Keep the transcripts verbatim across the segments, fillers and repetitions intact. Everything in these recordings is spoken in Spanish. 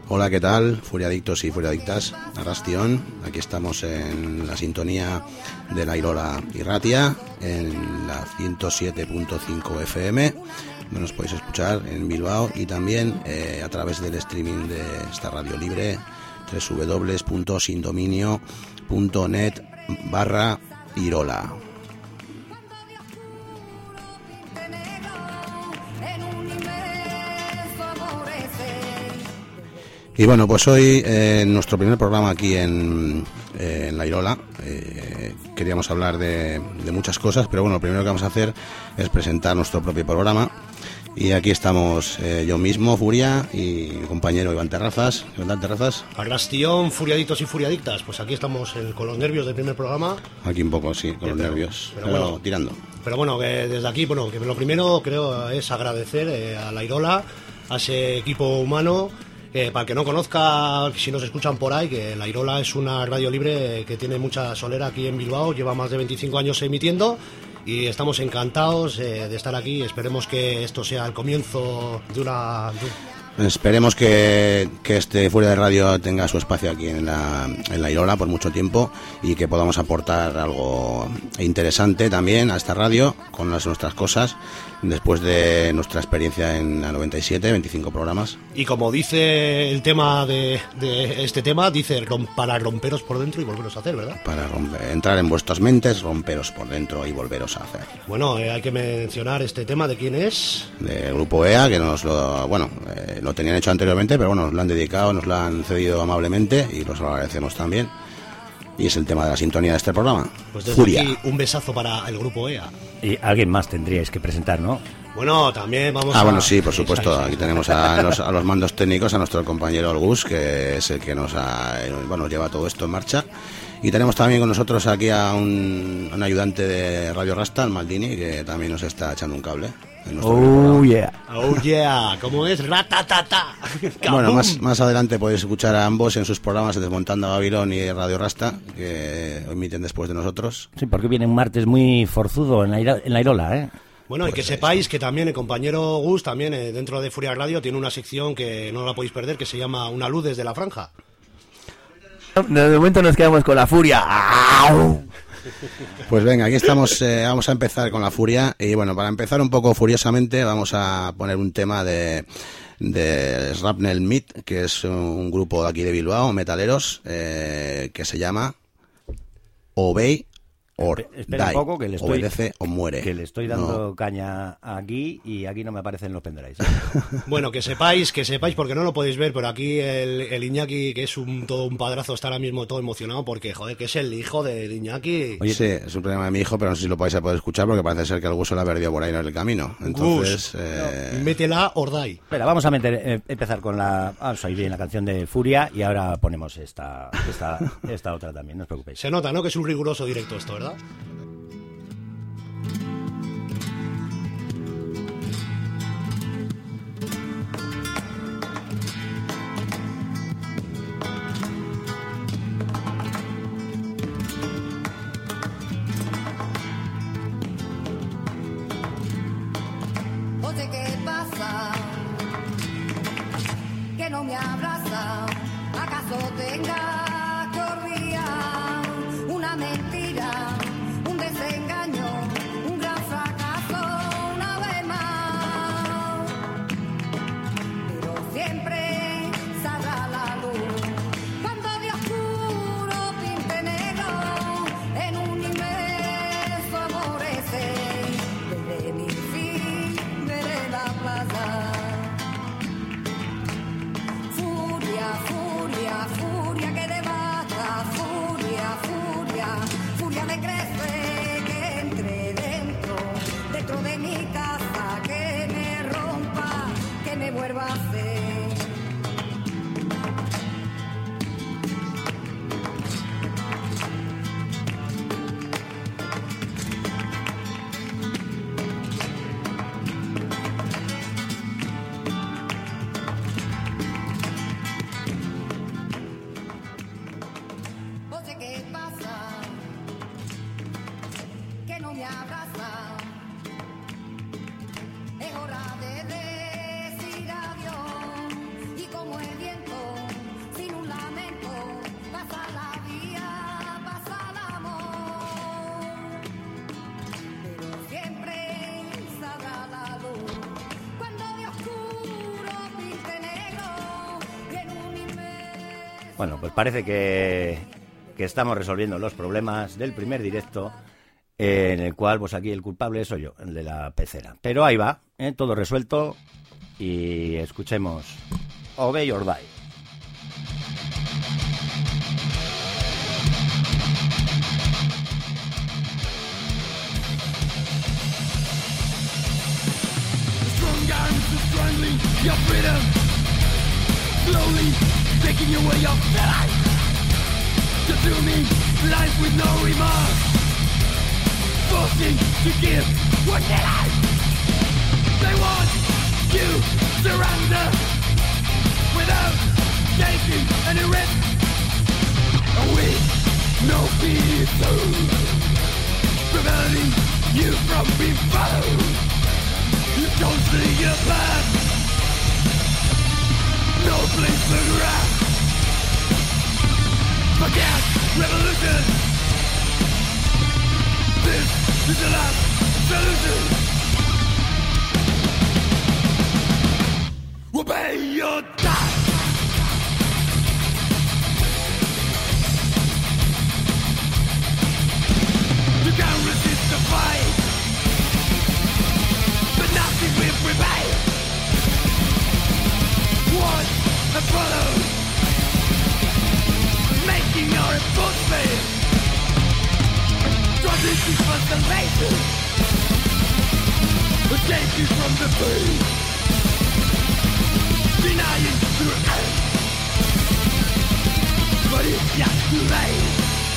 Hola, ¿qué tal? Furiadictos y furiadictas, Arrastión. Aquí estamos en la sintonía de la Irola Irratia, en la ciento siete punto cinco F M, donde nos podéis escuchar en Bilbao y también eh, a través del streaming de esta radio libre, doble u doble u doble u punto sindominio punto net barra Irola. Y bueno, pues hoy eh, en nuestro primer programa aquí en, eh, en La Irola eh, queríamos hablar de, de muchas cosas, pero bueno, lo primero que vamos a hacer es presentar nuestro propio programa. Y aquí estamos eh, yo mismo, Furia, y mi compañero Iván Terrazas. ¿Iván Terrazas? Arrastión, furiaditos y furiadictas. Pues aquí estamos el, con los nervios del primer programa. Aquí un poco, sí, con sí, los pero, nervios, pero, pero bueno, tirando. Pero bueno, que desde aquí, bueno, que lo primero creo es agradecer eh, a La Irola, a ese equipo humano. Eh, para el que no conozca, si nos escuchan por ahí, que La Irola es una radio libre que tiene mucha solera aquí en Bilbao, lleva más de veinticinco años emitiendo y estamos encantados eh, de estar aquí. Esperemos que esto sea el comienzo de una... De... Esperemos que, que este Furia de Radio tenga su espacio aquí en la, en la Irola por mucho tiempo y que podamos aportar algo interesante también a esta radio con las nuestras cosas después de nuestra experiencia en la noventa y siete, veinticinco programas. Y como dice el tema de, de este tema, dice rom, para romperos por dentro y volveros a hacer, ¿verdad? Para romper, entrar en vuestras mentes, romperos por dentro y volveros a hacer. Bueno, eh, hay que mencionar este tema de quién es. Del grupo E A, que nos lo, bueno, eh, lo tenían hecho anteriormente, pero bueno, nos lo han dedicado, nos lo han cedido amablemente y los agradecemos también. Y es el tema de la sintonía de este programa. Pues desde Furia. Aquí un besazo para el grupo E A. Y alguien más tendríais que presentar, ¿no? Bueno, también vamos ah, a... Ah, bueno, sí, por supuesto. Aquí tenemos a los, a los mandos técnicos, a nuestro compañero el Gus, que es el que nos ha, bueno, lleva todo esto en marcha. Y tenemos también con nosotros aquí a un, un ayudante de Radio Rasta, el Maldini, que también nos está echando un cable. Oh yeah. Oh yeah, ¿cómo es? Ratatata. Bueno, más, más adelante podéis escuchar a ambos en sus programas Desmontando a Babilón y Radio Rasta, que emiten después de nosotros. Sí, porque viene un martes muy forzudo en la, en la Irola, ¿eh? Bueno, pues y que sepáis esto. Que también el compañero Gus, también eh, dentro de Furia Radio, tiene una sección que no la podéis perder, que se llama Una luz desde la franja. De momento nos quedamos con la Furia. ¡Au! Pues venga, aquí estamos, eh, vamos a empezar con la Furia. Y bueno, para empezar un poco furiosamente vamos a poner un tema de, de Shrapnel Meat, que es un grupo de aquí de Bilbao, metaleros, eh, que se llama Obey or Espera Die, un poco que le estoy, obedece o muere. Que le estoy dando no. caña aquí y aquí no me aparecen los pendrives. Bueno, que sepáis, que sepáis, porque no lo podéis ver, pero aquí el, el Iñaki, que es un todo un padrazo, está ahora mismo todo emocionado porque, joder, que es el hijo de Iñaki. Oye, sí, es un problema de mi hijo, pero no sé si lo vais a poder escuchar porque parece ser que el Gus lo ha perdido por ahí en el camino. Entonces, Gus, eh... no, métela or die. Espera, vamos a meter, eh, empezar con la, vamos a ir bien la canción de Furia y ahora ponemos esta, esta, esta otra también, no os preocupéis. Se nota, ¿no? Que es un riguroso directo esto, ¿verdad? Oye, ¿qué pasa? Que no me abraza. ¿Acaso tenga que olvidar una mentira, un desengaño, un gran fracaso una vez más? Pero siempre saldrá la luz cuando de oscuro pinte negro en un inmenso amor ese. Desde mi fin veré la plaza. Furia, furia, furia. Bueno, pues parece que, que estamos resolviendo los problemas del primer directo, eh, en el cual, pues aquí el culpable soy yo, el de la pecera. Pero ahí va, ¿eh? Todo resuelto, y escuchemos Obey or Die. Strangling your freedom, slowly taking away your life. Consuming life with no remorse, forcing to give what they like. They want you to surrender without taking any risk. And with no fear, preventing you from being followed. You don't see your path, no place for grab. Forget revolution, this is the last solution. Obey your die. You can't resist the fight, but nothing will prevail. Watch and follow, making our efforts fail. Transition constellation, escape you from the pain. Denying through hell, but it's just too late.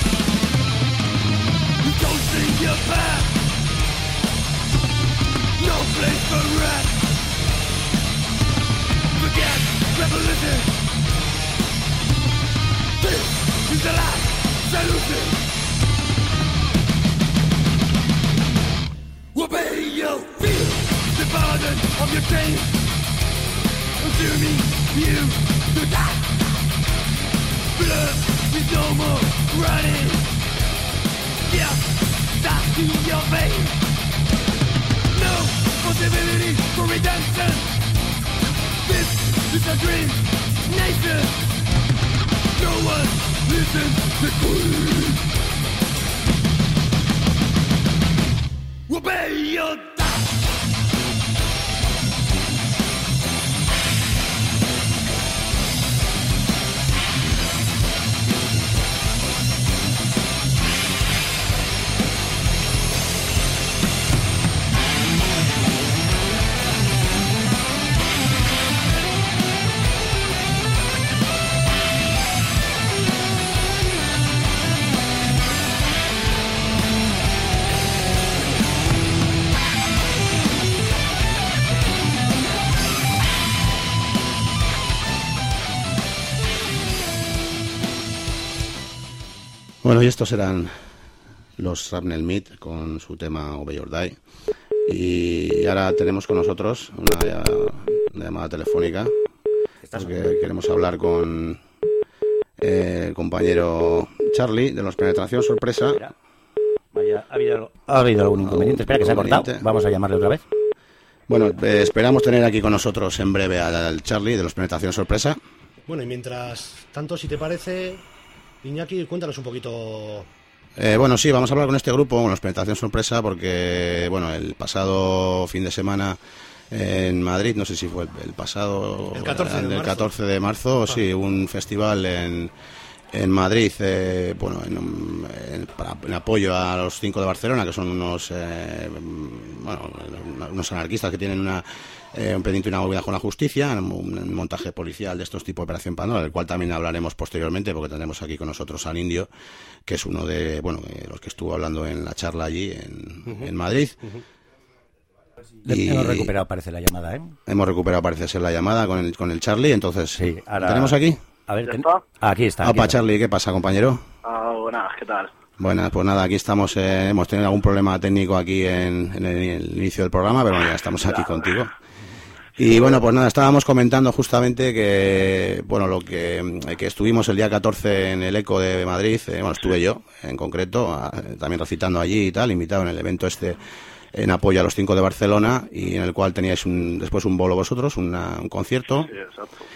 You don't see your path, no place for rest. Forget revolution, this is the last solution. Obey your fear, the burden of your chain, consuming you to die. Blood is no more running, yeah, that's in your veins. No possibility for redemption. This is a dream nation. No one listens to Queen. Obey your die. Bueno, y estos eran los Shrapnel Meat con su tema Obey or Die. Y ahora tenemos con nosotros una, una llamada telefónica, porque queremos hablar con eh, el compañero Charlie de los Penetración Sorpresa. Vaya, ha, habido, ha habido algún inconveniente. Espera, que se ha cortado. Vamos a llamarle otra vez. Bueno, eh, esperamos tener aquí con nosotros en breve al Charlie de los Penetración Sorpresa. Bueno, y mientras tanto, si te parece, Iñaki, cuéntanos un poquito. Eh, bueno, sí, vamos a hablar con este grupo, con los Penetración Sorpresa, porque, bueno, el pasado fin de semana en Madrid, no sé si fue el, el pasado... El catorce de marzo. El catorce de marzo, ah. Sí, un festival en, en Madrid, eh, bueno, en, en, para, en apoyo a los cinco de Barcelona, que son unos, eh, bueno, unos anarquistas que tienen una... Eh, un pendiente y una movida con la justicia, un, un montaje policial de estos tipos de Operación Pandora, del cual también hablaremos posteriormente, porque tenemos aquí con nosotros al Indio, que es uno de, bueno, de los que estuvo hablando en la charla allí en, uh-huh. en Madrid. Uh-huh. Y hemos recuperado, parece, la llamada, ¿eh? Hemos recuperado, parece ser, la llamada con el, con el Charlie, entonces, sí, ahora... ¿tenemos aquí? A ver, ten... aquí está. Opa, Charlie, ¿qué pasa, compañero? Ah, buenas, ¿qué tal? Bueno, pues nada, aquí estamos, eh, hemos tenido algún problema técnico aquí en, en, el, en el inicio del programa, pero bueno, ya estamos aquí contigo. Y bueno, pues nada, estábamos comentando justamente que, bueno, lo que, que estuvimos el día catorce en el ECO de Madrid, eh, bueno, estuve yo en concreto, a, también recitando allí y tal, invitado en el evento este en apoyo a los cinco de Barcelona, y en el cual teníais un, después un bolo vosotros, una, un concierto. Sí, exacto.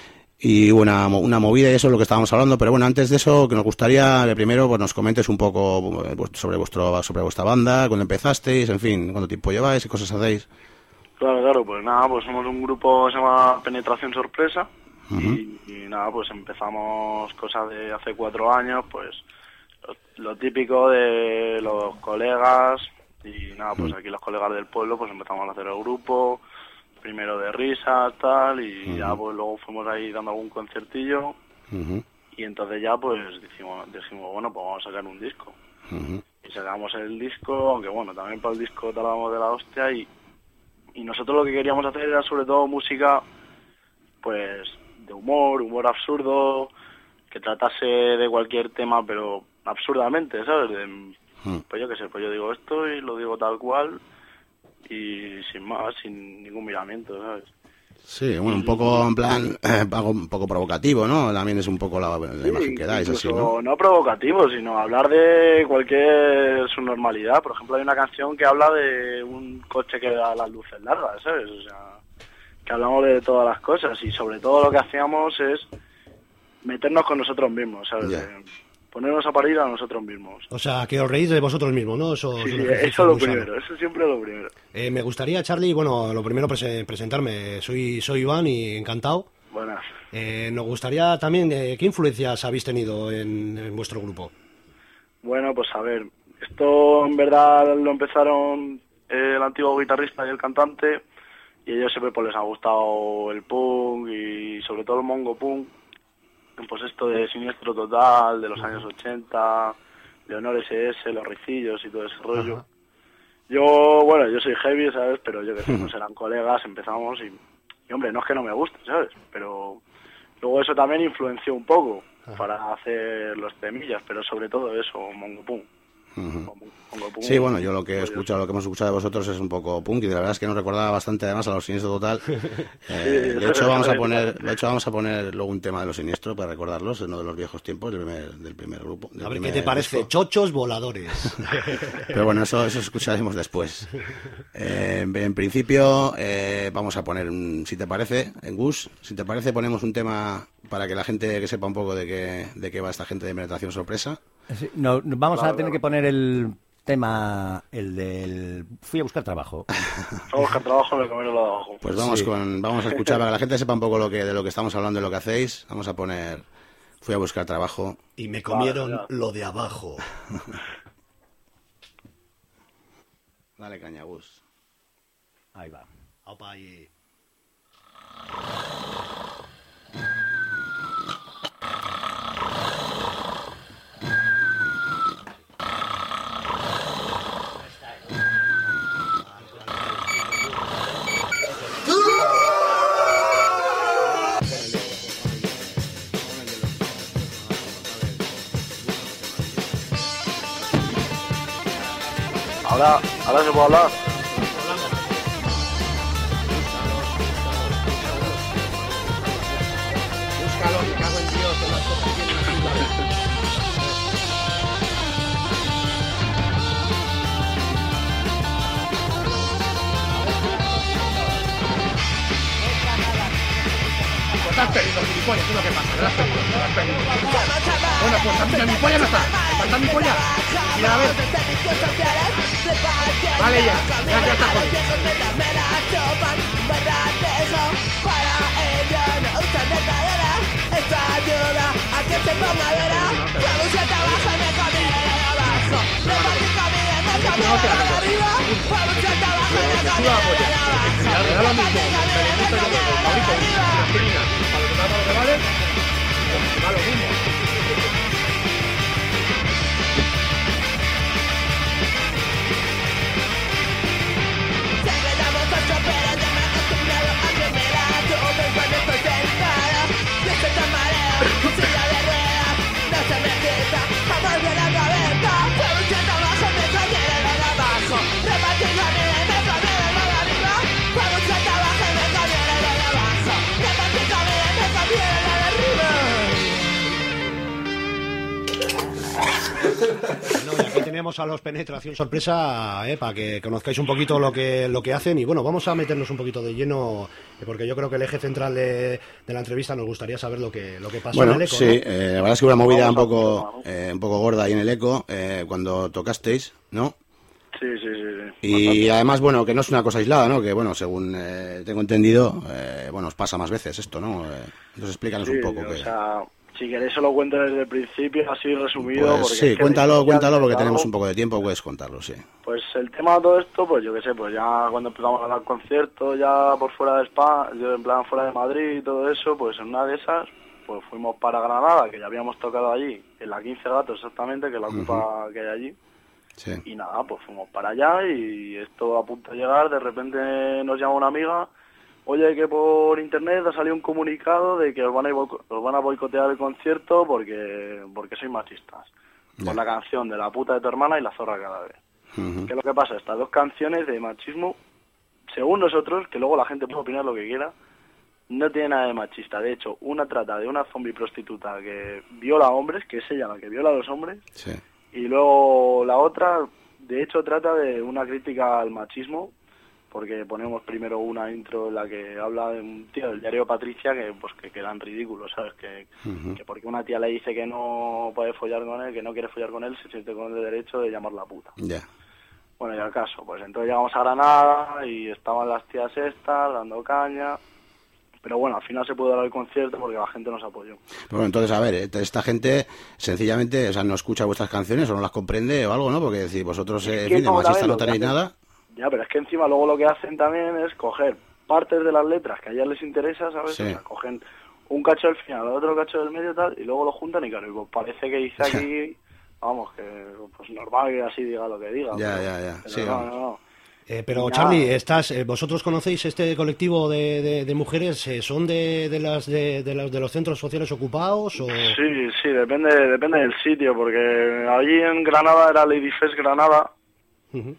y una, una movida y eso es lo que estábamos hablando, pero bueno, antes de eso que nos gustaría que primero pues nos comentes un poco sobre vuestro sobre vuestra banda, cuándo empezasteis, en fin, cuánto tiempo lleváis, qué cosas hacéis. Claro, claro, pues nada, pues somos un grupo que se llama Penetración Sorpresa. Uh-huh. y, y nada, pues empezamos cosas de hace cuatro años, pues lo, lo típico de los colegas y nada, pues uh-huh. aquí los colegas del pueblo pues empezamos a hacer el grupo, primero de risas, tal, y uh-huh. ya pues luego fuimos ahí dando algún concertillo uh-huh. y entonces ya pues dijimos, dijimos bueno, pues vamos a sacar un disco. Uh-huh. Y sacamos el disco, aunque bueno, también para el disco tardamos de la hostia y, y nosotros lo que queríamos hacer era sobre todo música pues de humor, humor absurdo, que tratase de cualquier tema pero absurdamente, ¿sabes? De, uh-huh. Pues yo qué sé, pues yo digo esto y lo digo tal cual y sin más, sin ningún miramiento, ¿sabes? Sí, bueno, un poco en plan, eh, algo un poco provocativo, ¿no? También es un poco la, la sí, imagen que dais, así, ¿no? No provocativo, sino hablar de cualquier subnormalidad. Por ejemplo, hay una canción que habla de un coche que da las luces largas, ¿sabes? O sea, que hablamos de todas las cosas y sobre todo lo que hacíamos es meternos con nosotros mismos, ¿sabes? Yeah. Ponernos a parir a nosotros mismos. O sea, que os reís de vosotros mismos, ¿no? Eso, sí, sí, eso es lo primero, sano. Eso siempre es lo primero. Eh, me gustaría, Charlie, bueno, lo primero prese- presentarme. Soy soy Iván y encantado. Buenas. Eh, nos gustaría también, eh, ¿qué influencias habéis tenido en, en vuestro grupo? Bueno, pues a ver, esto en verdad lo empezaron el antiguo guitarrista y el cantante y a ellos siempre pues les ha gustado el punk y sobre todo el mongo punk. Pues esto de Siniestro Total, de los uh-huh. años ochenta, Leonor ese ese, Los Ricillos y todo ese rollo. Uh-huh. Yo, bueno, yo soy heavy, ¿sabes? Pero yo que sé, pues eran colegas, empezamos y, y, hombre, no es que no me guste, ¿sabes? Pero luego eso también influenció un poco uh-huh. para hacer los temillas, pero sobre todo eso, Mongo Punk. Uh-huh. Sí, bueno, yo lo que he escuchado, lo que hemos escuchado de vosotros es un poco punk y de la verdad es que nos recordaba bastante además a Los Siniestro Total. Eh, sí, de hecho vamos a poner, de hecho vamos a poner luego un tema de Los Siniestro para recordarlos, en uno de los viejos tiempos del primer, del primer grupo. Del a ver qué te parece, disco. Chochos voladores. Pero bueno, eso, eso escucharemos después. Eh, en, en principio eh, vamos a poner, un, si te parece, en Gus, si te parece ponemos un tema para que la gente que sepa un poco de qué, de qué va esta gente de Penetración Sorpresa. Sí, no, vamos claro, a tener claro. que poner el tema, el del fui a buscar trabajo. Fui a buscar trabajo en el camino de abajo. Pues vamos sí. con, vamos a escuchar para que la gente sepa un poco lo que, de lo que estamos hablando y lo que hacéis. Vamos a poner fui a buscar trabajo. Y me comieron vale, lo de abajo. Dale caña, Gus. Ahí va. Opa, ahí. Ahora, ahora se puede hablar. Búscalo, me cago en Dios, que las cosas tienen aquí. Pues has perdido, gilipollas, es lo que pasa, te lo has perdido, te lo has perdido. Bueno, pues a mi polla no está, falta mi polla. Mira, a ver. Vale, ya, ya, ya está jodido. Me da lo mismo, me gusta yo el favorito y la aspirina, para lo que trata lo que vale, pues me da lo mismo. Repartir la vida y me cambié de arriba. Cuando se trabaja tenemos a los Penetración Sorpresa, eh, para que conozcáis un poquito lo que lo que hacen. Y bueno, vamos a meternos un poquito de lleno, eh, porque yo creo que el eje central de, de la entrevista nos gustaría saber lo que lo que pasó bueno, en el Eco. sí, ¿no? eh, la verdad es que una movida un poco, eh, un poco gorda ahí en el Eco, eh, cuando tocasteis, ¿no? Sí, sí, sí. sí. Y Bastante. además, bueno, que no es una cosa aislada, ¿no? Que, bueno, según eh, tengo entendido, eh, bueno, os pasa más veces esto, ¿no? Eh, entonces explícanos Sí, un poco. o que... sea, si queréis se lo cuento desde el principio, así resumido. Pues porque sí, es que cuéntalo, ya cuéntalo, porque algo, tenemos un poco de tiempo, puedes contarlo, sí. Pues el tema de todo esto, pues yo qué sé, pues ya cuando empezamos a dar conciertos, ya por fuera de España, yo en plan fuera de Madrid y todo eso, pues en una de esas, pues fuimos para Granada, que ya habíamos tocado allí, en la quince Gatos exactamente, que es la ocupa que hay allí. Sí. Y nada, pues fuimos para allá y esto a punto de llegar, de repente nos llama una amiga, oye, que por internet ha salido un comunicado de que os van a, boico- os van a boicotear el concierto porque porque sois machistas. Ya. Por la canción de La puta de tu hermana y La zorra cada vez. Ujú. ¿Qué es lo que pasa? Estas dos canciones de machismo, según nosotros, que luego la gente puede opinar lo que quiera, no tiene nada de machista. De hecho, una trata de una zombie prostituta que viola a hombres, que es ella la que viola a los hombres, Sí. y luego la otra, de hecho, trata de una crítica al machismo, porque ponemos primero una intro en la que habla de un tío del diario Patricia que pues que quedan ridículos, ¿sabes? Que, Ujú. que porque una tía le dice que no puede follar con él, que no quiere follar con él, se siente con el derecho de llamarla puta. Ya. Bueno, y al caso, pues entonces llegamos a Granada y estaban las tías estas dando caña, pero bueno, al final se pudo dar el concierto porque la gente nos apoyó. Bueno, entonces, a ver, eh, esta gente sencillamente, o sea, no escucha vuestras canciones o no las comprende o algo, ¿no? Porque si vosotros, eh, Es en que fin, de no, machista David, no lo que tenéis hacen- nada. Ya, pero es que encima luego lo que hacen también es coger partes de las letras que a ellas les interesa, ¿sabes? Sí. O sea, cogen un cacho del final, otro cacho del medio y tal, y luego lo juntan y claro, y pues parece que dice aquí, vamos, que pues normal que así diga lo que diga. Ya, pero- ya, ya. pero Sí, no, vamos. no, no. Eh, pero Nada. Charlie, estás, eh, vosotros conocéis este colectivo de, de, de mujeres, eh, ¿son de, de las de, de las de los centros sociales ocupados o? Sí, sí, depende, depende del sitio, porque allí en Granada era Lady Fest Granada, Ujú.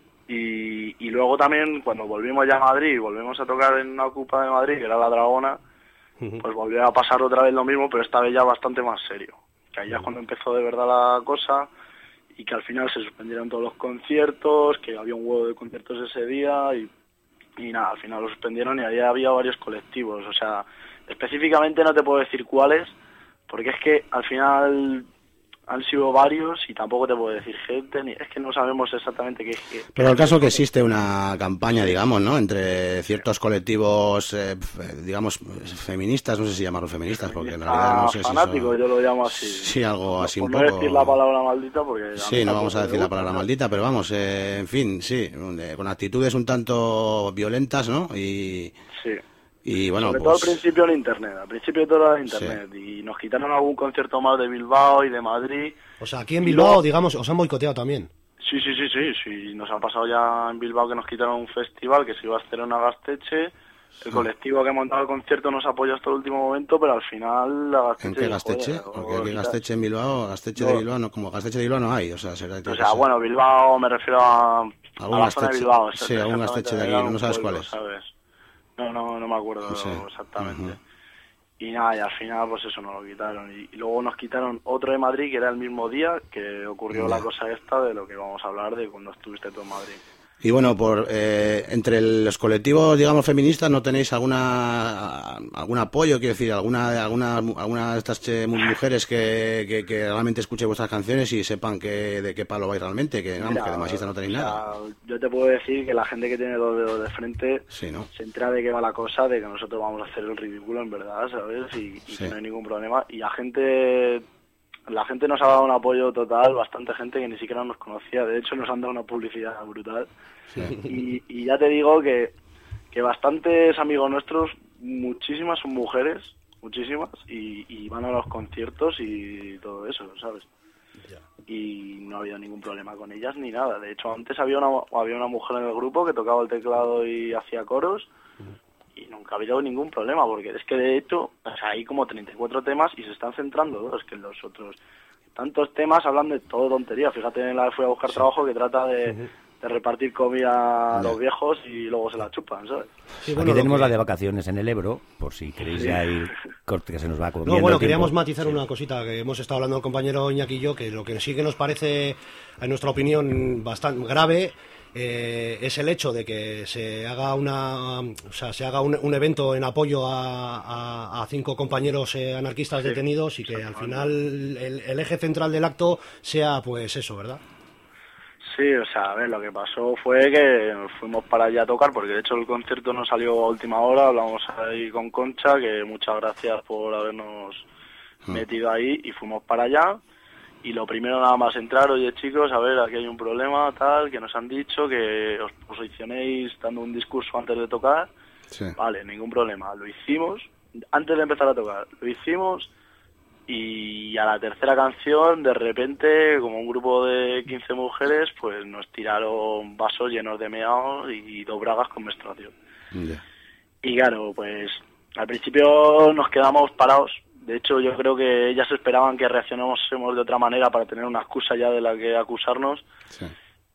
y, y luego también cuando volvimos ya a Madrid, volvimos a tocar en una ocupa de Madrid, que era La Dragona, Ujú. pues volvió a pasar otra vez lo mismo, pero esta vez ya bastante más serio. Que ahí ya es cuando empezó de verdad la cosa y que al final se suspendieron todos los conciertos, que había un huevo de conciertos ese día y, y nada, al final lo suspendieron y ahí había varios colectivos. O sea, específicamente no te puedo decir cuáles, porque es que al final han sido varios y tampoco te puedo decir gente, ni, es que no sabemos exactamente qué es. Qué, Pero el caso que existe una campaña, digamos, ¿no? Entre ciertos colectivos, eh, f- digamos, feministas, no sé si llamarlos feministas, porque en realidad no sé si fanáticos, son... yo lo llamo así. Sí, algo así Por un no poco... decir la palabra maldita, porque... a Sí, mí no tampoco vamos a me decir la gusta, palabra ¿no? maldita, pero vamos, eh, en fin, sí, eh, con actitudes un tanto violentas, ¿no? Y, Sí. y bueno, Sobre pues... todo al principio en internet, al principio de todo era en internet, y nos quitaron algún concierto más de Bilbao y de Madrid. O sea, aquí en Y Bilbao, luego- digamos, os han boicoteado también. Sí, sí, sí, sí, sí, nos ha pasado ya en Bilbao que nos quitaron un festival que se iba a hacer en Agasteche, el colectivo que montaba el concierto nos apoyó hasta el último momento, pero al final Agasteche... ¿En qué dijo, Gasteche? "Oye, Porque os aquí quita-". Gasteche en Bilbao, Gasteche No. de Bilbao, no, como Gasteche de Bilbao no hay, o sea, será... O sea, bueno, Bilbao me refiero a, a Algún la zona de Gasteche. Bilbao. Sí, algún exactamente, Gasteche de aquí, era no un sabes pueblo, cuál es. ¿sabes? No, no, no me acuerdo Sí. exactamente. Ujú. Y nada, y al final pues eso nos lo quitaron. Y, y luego nos quitaron otro de Madrid, que era el mismo día que ocurrió Ya. la cosa esta de lo que vamos a hablar de cuando estuviste tú en Madrid. Y bueno, por eh, entre los colectivos, digamos, feministas, ¿no tenéis alguna algún apoyo? Quiero decir, alguna alguna alguna de estas eh, mu- mujeres que, que, que realmente escuchen vuestras canciones y sepan que de qué palo vais realmente, que vamos, Mira, que de machista no tenéis o sea, nada. yo te puedo decir que la gente que tiene dos dedos de frente Sí, ¿no? se entera de qué va la cosa, de que nosotros vamos a hacer el ridículo en verdad, ¿sabes? Y, y Sí. que no hay ningún problema. Y la gente... La gente nos ha dado un apoyo total, bastante gente que ni siquiera nos conocía. De hecho, nos han dado una publicidad brutal. Y, y ya te digo que, que bastantes amigos nuestros, muchísimas son mujeres, muchísimas, y, y van a los conciertos y todo eso, ¿sabes? Y no ha habido ningún problema con ellas ni nada. De hecho, antes había una, había una mujer en el grupo que tocaba el teclado y hacía coros, y nunca ha habido ningún problema, porque es que de hecho, o sea, hay como treinta y cuatro temas y se están centrando dos, que los otros tantos temas hablan de todo tontería. Fíjate en la de Fui a buscar trabajo, que trata de, de repartir comida a los viejos y luego se la chupan, ¿sabes? Sí, Aquí bueno, lo tenemos que- la de vacaciones en el Ebro, por si queréis ya ir corte que se nos va comiendo No, bueno, el queríamos tiempo. matizar Sí. una cosita que hemos estado hablando el compañero Iñaki y yo, que lo que sí que nos parece, en nuestra opinión, bastante grave eh, es el hecho de que se haga una, o sea, se haga un, un evento en apoyo a, a, a cinco compañeros eh, anarquistas Sí, detenidos y que al final el, el eje central del acto sea, pues eso, ¿verdad? Sí, o sea, a ver, lo que pasó fue que nos fuimos para allá a tocar, porque de hecho el concierto no salió a última hora, hablamos ahí con Concha, que muchas gracias por habernos metido ahí, y fuimos para allá, y lo primero nada más entrar, oye chicos, a ver, aquí hay un problema, tal, que nos han dicho que os posicionéis dando un discurso antes de tocar, Sí. vale, ningún problema, lo hicimos, antes de empezar a tocar, lo hicimos, y a la tercera canción, de repente, como un grupo de quince mujeres, pues nos tiraron vasos llenos de meados y dos bragas con menstruación. Ya. Y claro, pues al principio nos quedamos parados. De hecho, yo creo que ellas esperaban que reaccionásemos de otra manera para tener una excusa ya de la que acusarnos. Sí.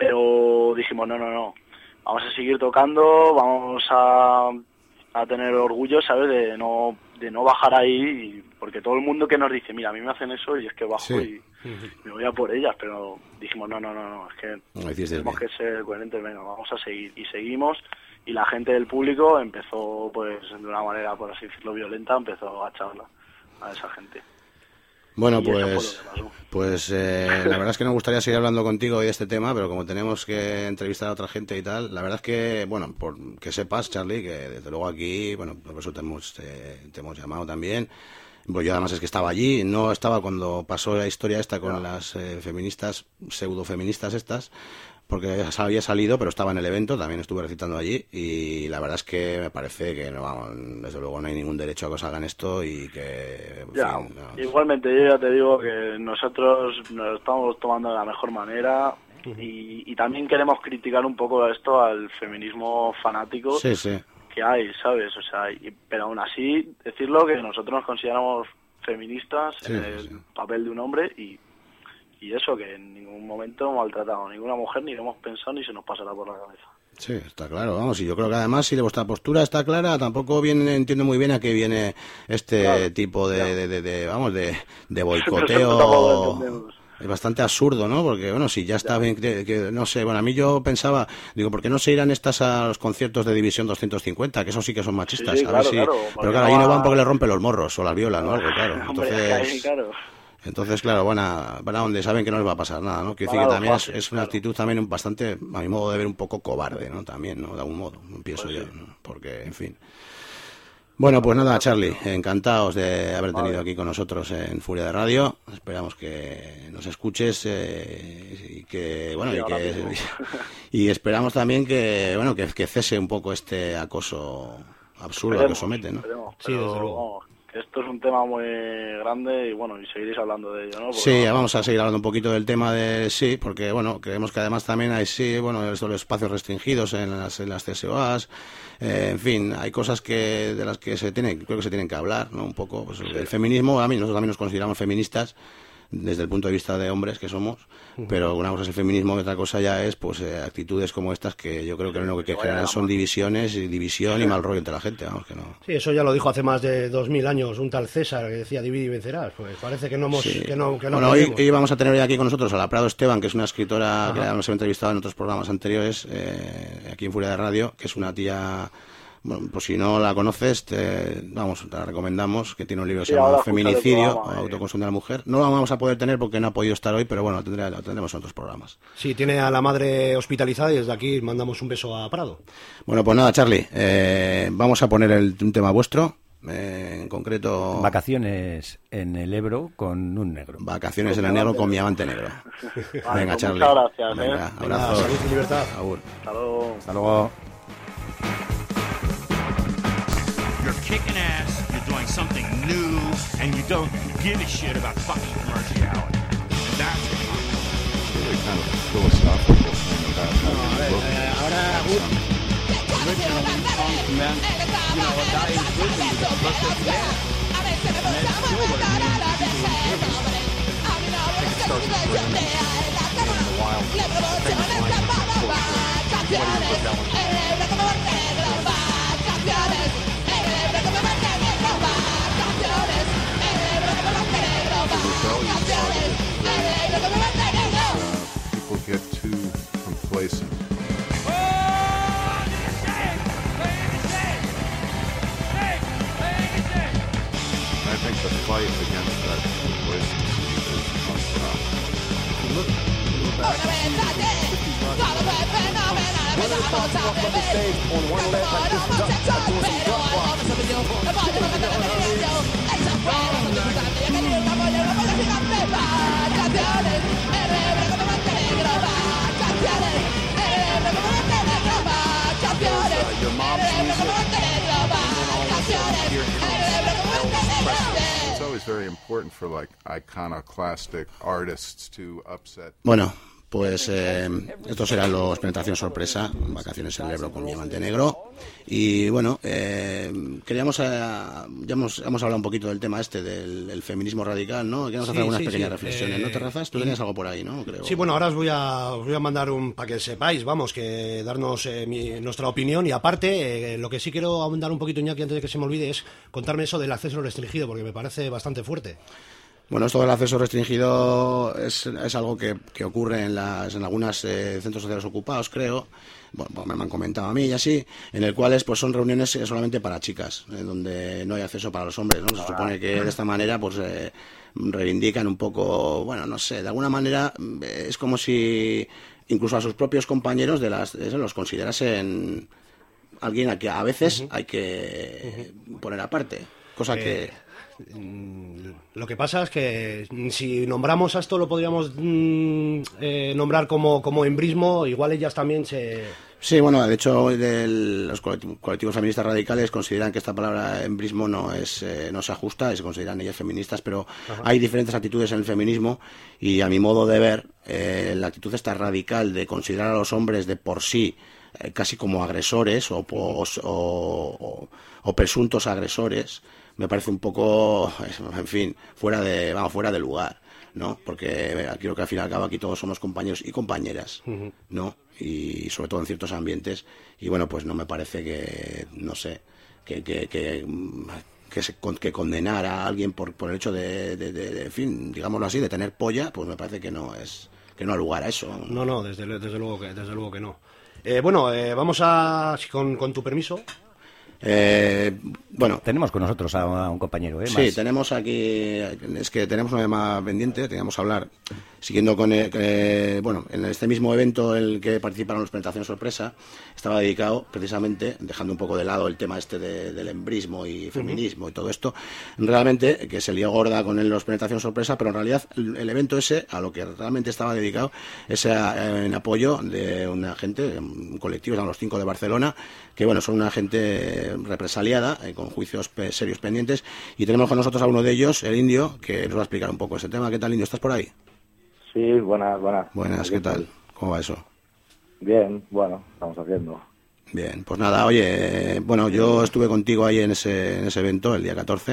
Pero dijimos, no, no, no, vamos a seguir tocando, vamos a, a tener orgullo, ¿sabes? De no, de no bajar ahí, porque todo el mundo que nos dice, mira, a mí me hacen eso y es que bajo Sí. y me voy a por ellas, pero dijimos, no, no, no, no, es que No, hiciste tenemos bien. que ser coherentes, venga, vamos a seguir. Y seguimos, y la gente del público empezó, pues, de una manera, por así decirlo, violenta, empezó a echarla a esa gente. Bueno, Y eso fue lo pues, que pasó. pues eh, la verdad es que nos gustaría seguir hablando contigo hoy de este tema, pero como tenemos que entrevistar a otra gente y tal, la verdad es que, bueno, por que sepas, Charlie, que desde luego aquí, bueno, por eso te hemos, eh, te hemos llamado también. Pues yo además es que estaba allí, no estaba cuando pasó la historia esta con las eh, feministas, pseudo-feministas estas, porque había salido, pero estaba en el evento, también estuve recitando allí, y la verdad es que me parece que, no, vamos, desde luego no hay ningún derecho a que os hagan esto y que... en Ya, fin, no. igualmente yo ya te digo que nosotros nos lo estamos tomando de la mejor manera y, y también queremos criticar un poco esto al feminismo fanático Sí, sí. que hay, ¿sabes? O sea, y- pero aún así decirlo que nosotros nos consideramos feministas Sí, en el sí. papel de un hombre y, y eso, que en ningún momento hemos maltratado a ninguna mujer ni lo hemos pensado ni se nos pasará por la cabeza. Sí, está claro, vamos, y yo creo que además si vuestra postura está clara, tampoco viene, entiendo muy bien a qué viene este Claro, tipo de, claro. de, de- de, vamos, de, de Nosotros tampoco lo boicoteo. entendemos. Es bastante absurdo, ¿no? Porque, bueno, si ya está bien, que, que, no sé, bueno, a mí yo pensaba, digo, ¿por qué no se irán estas a los conciertos de División doscientos cincuenta? Que eso sí que son machistas, Sí, a ver claro, si... claro, Pero porque claro, no ahí no va- van porque le rompen los morros o las violan o algo, claro. Hombre, Entonces... ahí, claro. Entonces, claro, van a, van a donde saben que no les va a pasar nada, ¿no? Quiero decir Van a que lo también es, fácil, es una claro. actitud también un bastante, a mi modo de ver, un poco cobarde, ¿no? También, ¿no? De algún modo, pienso Pues yo, sí. ¿no? Porque, en fin. Bueno, pues nada, Charlie, encantados de haber tenido Vale. aquí con nosotros en Furia de Radio. Esperamos que nos escuches eh, y que, bueno, Sí, y, ahora que, mismo. y esperamos también que, bueno, que, que cese un poco este acoso absurdo al que os somete, ¿no? Esperemos, Sí, pero, desde luego. vamos, que esto es un tema muy grande y bueno, y seguiréis hablando de ello, ¿no? Porque, Sí, vamos a seguir hablando un poquito del tema de sí, porque bueno, creemos que además también hay sí, bueno, estos espacios restringidos en las, en las C S O As, eh, en fin, hay cosas que de las que se tienen, creo que se tienen que hablar, ¿no? Un poco, pues el feminismo, a mí nosotros también nos consideramos feministas desde el punto de vista de hombres que somos, pero una cosa es el feminismo y otra cosa ya es pues eh, actitudes como estas que yo creo que lo único que generan son divisiones y división y mal rollo entre la gente, vamos que no. Sí, eso ya lo dijo hace más de dos mil años un tal César que decía divide y vencerás. Pues parece que no hemos, Sí. que no, que no Bueno, hoy, podemos. hoy vamos a tener hoy aquí con nosotros a la Prado Esteban, que es una escritora que la hemos entrevistado en otros programas anteriores, eh, aquí en Furia de Radio, que es una tía, bueno, pues si no la conoces, te, vamos, te la recomendamos, que tiene un libro que Sí, se llama ahora escucha el Feminicidio, programa, eh. Autoconsumo de la Mujer. No lo vamos a poder tener porque no ha podido estar hoy, pero bueno, lo, tendré- lo tendremos en otros programas. Sí, tiene a la madre hospitalizada y desde aquí mandamos un beso a Prado. Bueno, pues nada, Charlie, eh, vamos a poner el, un tema vuestro, eh, en concreto... Vacaciones en el Ebro con un negro. Vacaciones en el negro con mi amante negro. Vale, Venga, pues Charlie. muchas gracias, Venga, ¿eh? abrazo. Venga, salud y libertad. Agur. Hasta luego. Hasta luego. You're kicking ass, you're doing something new, and you don't give a shit about fucking commerciality. And that's really kind of philosophical thing about how you look. Ahora originally songs meant, you know, a guy who's listening to the perfect man. And that's still what it means to be driven. I think it starts with Brandon in the wild. Famous line from the book where what he was rebelling. fight against that poison is punk rock. If you look, look back, whether it's on walk up the stage on one leg like this, duck, duck, doing some duck walk. Your mom's music. It's always very important for like iconoclastic artists to upset. Bueno, pues eh, estos eran los Penetración Sorpresa, vacaciones en el Ebro con Diamante Negro. Y bueno, eh, queríamos, eh, ya hemos, hemos hablado un poquito del tema este, del, del feminismo radical, ¿no? Queríamos hacer Sí, algunas sí, pequeñas sí. reflexiones, Eh, ¿no, Terrazas? Tú y- tenías algo por ahí, ¿no? Creo. Sí, bueno, ahora os voy a, os voy a mandar un, para que sepáis, vamos, que darnos eh, mi- nuestra opinión. Y aparte, eh, lo que sí quiero ahondar un poquito, Iñaki, antes de que se me olvide, es contarme eso del acceso restringido, porque me parece bastante fuerte. Bueno, esto del acceso restringido es, es algo que, que ocurre en, las, en algunos eh, centros sociales ocupados, creo. Bueno, pues me han comentado a mí y así, en el cuales pues son reuniones eh, solamente para chicas, eh, donde no hay acceso para los hombres, ¿no? Se supone que de esta manera pues eh, reivindican un poco, bueno, no sé, de alguna manera eh, es como si incluso a sus propios compañeros de las de eso, los considerasen alguien a que a veces hay que poner aparte, cosa que... Eh, mm, Lo que pasa es que mm, si nombramos a esto lo podríamos mm, eh, nombrar como, como embrismo, igual ellas también se... Sí, bueno, de hecho del- los colectivos, colectivos feministas radicales consideran que esta palabra embrismo no es eh, no se ajusta y se consideran ellas feministas, pero Ajá. hay diferentes actitudes en el feminismo y a mi modo de ver eh, la actitud esta radical de considerar a los hombres de por sí eh, casi como agresores o, po- o, o- o presuntos agresores me parece un poco, en fin, fuera de vamos fuera de lugar, ¿no? Porque eh, creo que al fin y al cabo aquí todos somos compañeros y compañeras, Ujú. ¿no? Y sobre todo en ciertos ambientes. Y bueno, pues no me parece que, no sé, que, que, que, mm, que, se, con- que condenar a alguien por, por el hecho de, de, de- de, en fin, digámoslo así, de tener polla, pues me parece que no es, que no ha lugar a eso. No, no, desde, le- desde, luego, que, desde luego que no. Eh, bueno, eh, vamos a, si con, con tu permiso... Eh, bueno, tenemos con nosotros a, a un compañero, ¿eh? Sí, Más. tenemos aquí, es que tenemos una tema pendiente, teníamos que hablar, siguiendo con, eh, eh, bueno, en este mismo evento en el que participaron los Penetración Sorpresa, estaba dedicado precisamente, dejando un poco de lado el tema este de- del embrismo y feminismo y todo esto, realmente, que se lió gorda con el- los Penetración Sorpresa, pero en realidad el, el evento ese, a lo que realmente estaba dedicado, es a- en apoyo de una gente, un colectivo, son los cinco de Barcelona, que bueno, son una gente represaliada, eh, con juicios pe- serios pendientes, y tenemos con nosotros a uno de ellos, el Indio, que nos va a explicar un poco ese tema. ¿Qué tal, Indio? ¿Estás por ahí? Sí, buenas, buenas. Buenas, Aquí ¿qué tal? estoy. ¿Cómo va eso? Bien, bueno, estamos haciendo. Bien, pues nada, oye, eh, bueno, yo estuve contigo ahí en ese, en ese evento, el día catorce,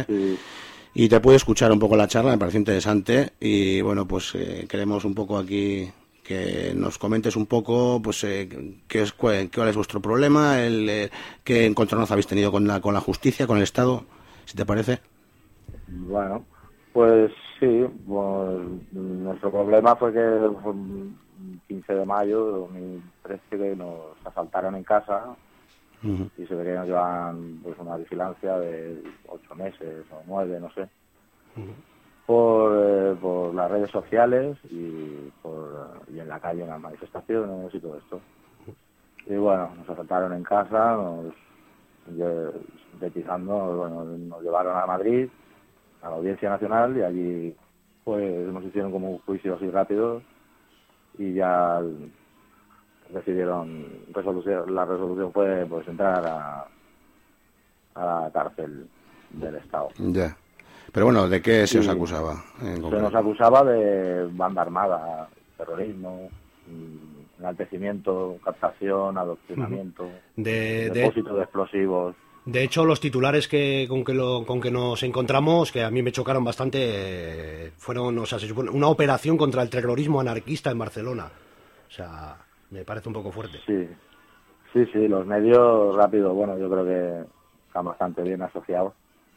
y te pude escuchar un poco la charla, me pareció interesante, y bueno, pues eh, queremos un poco aquí que nos comentes un poco, pues, eh, qué es, cuál, cuál es vuestro problema, el, eh, qué encontronazo habéis tenido con la, con la justicia, con el Estado, si te parece. Bueno, pues sí, pues, nuestro problema fue que fue el quince de mayo de dos mil trece que nos asaltaron en casa Ujú. y se ve que nos llevan pues una vigilancia de ocho meses o nueve, no sé, por, eh, por las redes sociales y, por, y en la calle en las manifestaciones y todo esto. Y bueno, nos asaltaron en casa, nos lle- sintetizando, bueno, nos llevaron a Madrid, a la Audiencia Nacional, y allí pues nos hicieron como un juicio así rápido y ya el- decidieron, resolución, la resolución fue pues entrar a, a la cárcel del Estado. Ya. Pero bueno, ¿de qué se os Sí. acusaba? en Se concreto? nos acusaba de banda armada, terrorismo, mm, enaltecimiento, captación, adoctrinamiento, De- de- depósito de explosivos. De hecho, los titulares que con que lo, con que nos encontramos, que a mí me chocaron bastante, eh, fueron, o sea, se supone, una operación contra el terrorismo anarquista en Barcelona. O sea, me parece un poco fuerte. Sí, sí, sí, los medios rápido, bueno, yo creo que están bastante bien asociados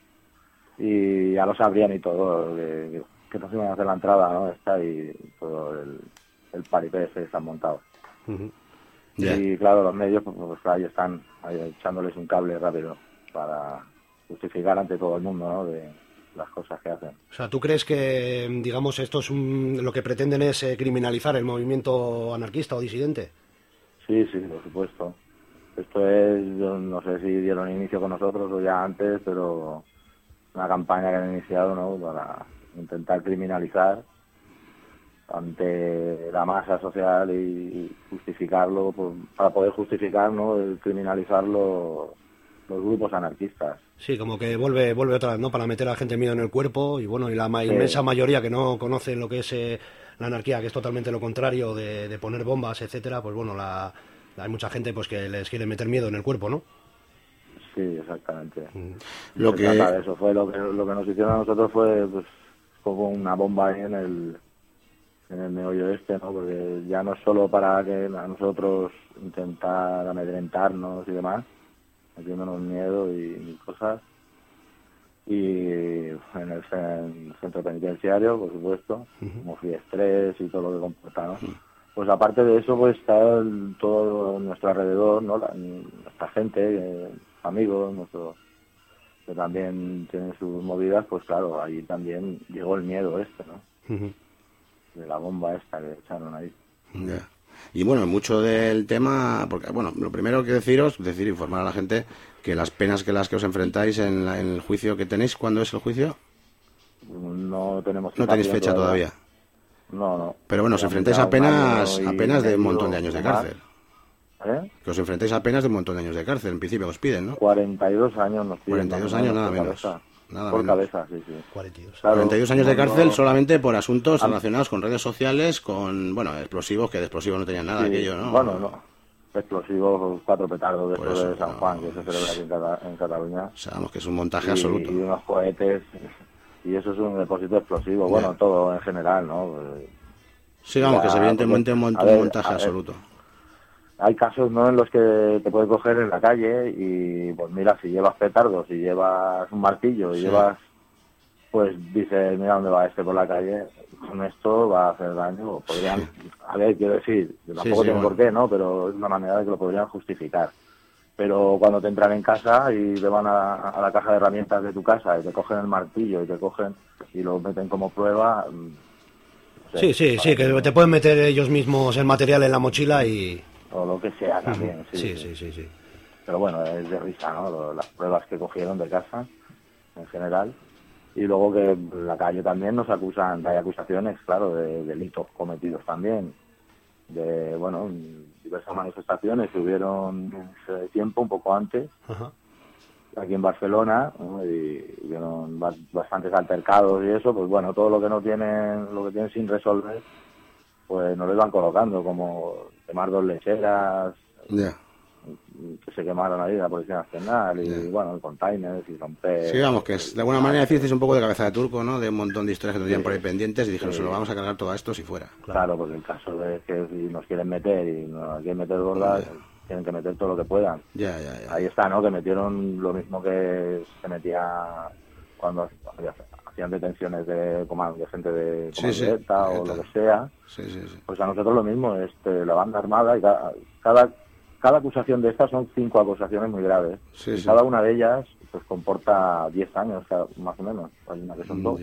y ya lo sabrían y todo, que, que nos iban a hacer la entrada, ¿no? Está y todo el, el paripé ese que están montados. Ya. Y claro, los medios pues, pues, ahí están ahí echándoles un cable rápido para justificar ante todo el mundo, ¿no? De, las cosas que hacen. O sea, ¿tú crees que, digamos, esto es un, lo que pretenden es eh, criminalizar el movimiento anarquista o disidente? Sí, sí, por supuesto. Esto es, yo no sé si dieron inicio con nosotros o ya antes, pero una campaña que han iniciado, ¿no?, para intentar criminalizar ante la masa social y justificarlo, pues, para poder justificar, ¿no?, el criminalizar los, los grupos anarquistas. Sí, como que vuelve vuelve otra vez, ¿no?, para meter a la gente miedo en el cuerpo y bueno, y la ma- Sí. inmensa mayoría que no conoce lo que es eh, la anarquía, que es totalmente lo contrario de, de poner bombas, etcétera, pues bueno, la, la- hay mucha gente pues que les quiere meter miedo en el cuerpo, ¿no? Sí, exactamente. Lo Se que- trata de eso, fue lo que lo que nos hicieron a nosotros fue pues como una bomba ahí en el en el meollo este, ¿no? Porque ya no es solo para que a nosotros intentar amedrentarnos y demás, metiéndonos miedo y, y cosas, y en el cen- centro penitenciario, por supuesto, como free estrés y todo lo que comporta, ¿no? Pues aparte de eso, pues está el- todo nuestro alrededor, ¿no? La- nuestra gente, eh, amigos, nuestros que también tienen sus movidas, pues claro, ahí también llegó el miedo este, ¿no? Ujú. De la bomba esta que echaron ahí. Ya. Y bueno, mucho del tema, porque bueno, lo primero que deciros, decir, informar a la gente que las penas que las que os enfrentáis en, la- en el juicio que tenéis, ¿cuándo es el juicio? No tenemos No tenéis citación fecha todavía. No, no. Pero bueno, os Llevamos enfrentáis ya a un penas, año y a penas de un medio montón de años de o más. cárcel. ¿Eh? Que os enfrentáis a penas de un montón de años de cárcel, en principio os piden, ¿no? cuarenta y dos años nos piden. cuarenta y dos más o años, menos, nada por menos. cabeza. Nada por menos. cabeza, sí, sí. cuarenta y dos. Claro, cuarenta y dos años de no- cárcel solamente por asuntos Ah. relacionados con redes sociales, con, bueno, explosivos, que de explosivos no tenían nada Sí, aquello, ¿no? Bueno, no. Explosivos, cuatro petardos de Por estos eso, de San no. Juan, que se celebra aquí en, Cata- en Cataluña. Sabemos que es un montaje y, absoluto. y unos cohetes, y eso es un depósito explosivo. Bueno, todo en general, ¿no? Eh, Sí, vamos, ya, que es evidentemente un, porque, mont- a un ver, montaje a ver, absoluto. Hay casos, ¿no?, en los que te puedes coger en la calle y, pues mira, si llevas petardos, si llevas un martillo y Sí. llevas, pues dices, mira dónde va este por la calle, con esto va a hacer daño. O podrían, a ver, quiero decir, que tampoco sí, tiene bueno. por qué, ¿no? Pero es una manera de que lo podrían justificar. Pero cuando te entran en casa y te van a, a la caja de herramientas de tu casa y te cogen el martillo y te cogen y lo meten como prueba... mm, no sé, Sí, sí, sí, que te pueden meter ellos mismos el material en la mochila y... o lo que sea también, sí. Sí, sí, sí, sí. Pero bueno, es de risa, ¿no? Lo- Las pruebas que cogieron de casa, en general. Y luego que en la calle también nos acusan, hay acusaciones, claro, de delitos cometidos también. De, bueno, diversas manifestaciones que hubieron ese tiempo, un poco antes, Ajá. aquí en Barcelona, ¿no? Y hubieron ba- bastantes altercados y eso, pues bueno, todo lo que no tienen, lo que tienen sin resolver, pues nos lo iban colocando, como quemar dos lecheras, Ya. que se quemaron ahí la Policía Nacional, y bueno, containers y romper... Sí, vamos, que es, de alguna manera hicisteis un poco de cabeza de turco, ¿no? De un montón de historias que tenían Sí. por ahí pendientes y dijeron, Sí. se lo vamos a cargar todo esto si fuera. Claro, porque el caso de que si nos quieren meter y nos quieren meter gordas, tienen que meter todo lo que puedan. Ya, ya, ya. Ahí está, ¿no? Que metieron lo mismo que se metía cuando había- hacían detenciones de, comando, de gente de Sí, sí, comandeta o ETA. lo que sea. Sí, sí, sí. Pues a nosotros lo mismo, este, la banda armada, y cada, cada, cada acusación de estas son cinco acusaciones muy graves. Sí, y sí. cada una de ellas pues comporta diez años, cada- más o menos. Hay una que son Mm, dos. ya.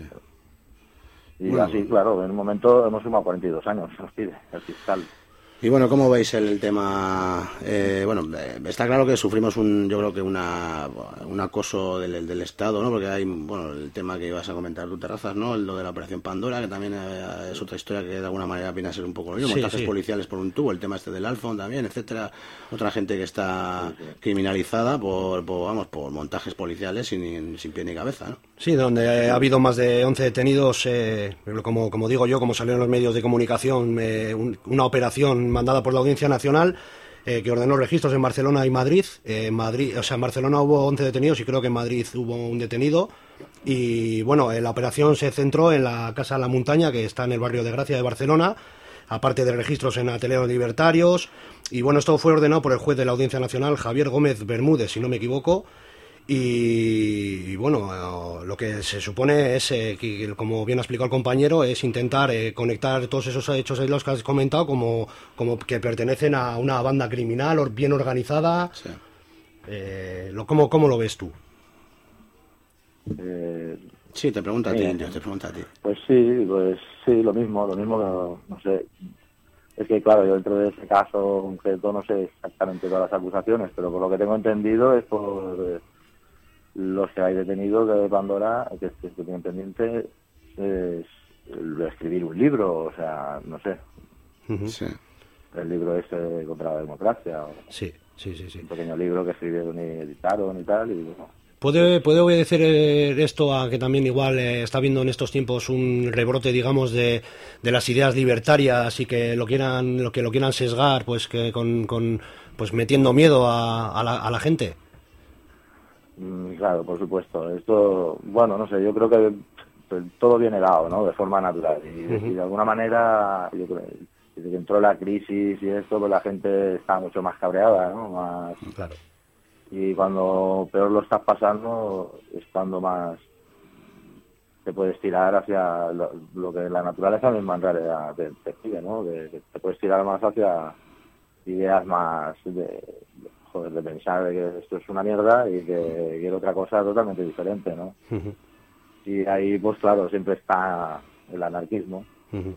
Y Bueno. así, claro, en un momento hemos sumado cuarenta y dos años, nos pide el fiscal. Y bueno, ¿cómo veis el tema? Eh, bueno, eh, está claro que sufrimos un, yo creo que una, un acoso del, del Estado, ¿no? Porque hay, bueno, el tema que ibas a comentar tú, Terrazas, ¿no? Lo de la Operación Pandora, que también eh, es otra historia que de alguna manera viene a ser un poco lo mismo. Sí, Montajes sí. policiales por un tubo, el tema este del Alfon también, etcétera. Otra gente que está criminalizada por, por, vamos, por montajes policiales sin, sin pie ni cabeza, ¿no? Sí, donde eh, ha habido más de once detenidos, eh, como, como digo yo, como salió en los medios de comunicación, eh, un- una operación mandada por la Audiencia Nacional eh, que ordenó registros en Barcelona y Madrid. Eh, en Madrid, o sea, en Barcelona hubo once detenidos y creo que en Madrid hubo un detenido. Y bueno, eh, la operación se centró en la Casa de la Montaña, que está en el barrio de Gracia de Barcelona, aparte de registros en ateleros libertarios. Y bueno, esto fue ordenado por el juez de la Audiencia Nacional, Javier Gómez Bermúdez, si no me equivoco. Y, y bueno, eh, lo que se supone es, eh, que, como bien ha explicado el compañero, es intentar eh, conectar todos esos hechos de los que has comentado como, como que pertenecen a una banda criminal or- bien organizada. Eh, lo, ¿cómo, ¿Cómo lo ves tú? Eh, Sí, te pregunto a ti, Sí. Indio, te pregunto a ti. Pues sí, pues sí, lo mismo, lo mismo, no, no sé. Es que, claro, yo dentro de ese caso concreto no sé exactamente todas las acusaciones, pero por lo que tengo entendido es por eh, los que hay detenidos de Pandora, que, que tienen pendiente, es el escribir un libro, o sea, no sé. Sí. El libro ese contra la democracia. O Sí, sí, sí, sí. un pequeño libro que escribieron y editaron y tal, y bueno. ¿Puede, puede obedecer eh, esto a que también igual eh, está habiendo en estos tiempos un rebrote, digamos, de, de las ideas libertarias y que lo quieran, lo que lo quieran sesgar, pues que con, con pues metiendo miedo a, a, la, a la gente? Mm, Claro, por supuesto. Esto, bueno, no sé, yo creo que pues, todo viene dado, ¿no? De forma natural. Y, de- Ujú. y de alguna manera, yo creo, desde que entró la crisis y esto, pues la gente está mucho más cabreada, ¿no? Más, Claro. y cuando peor lo estás pasando es cuando más te puedes tirar hacia lo, lo que la naturaleza misma en realidad te, te pide, ¿no? Que, que te puedes tirar más hacia ideas más de, de, joder, de pensar de que esto es una mierda y que quiero otra cosa totalmente diferente, ¿no? Ujú, Y ahí, pues claro, siempre está el anarquismo. ujú.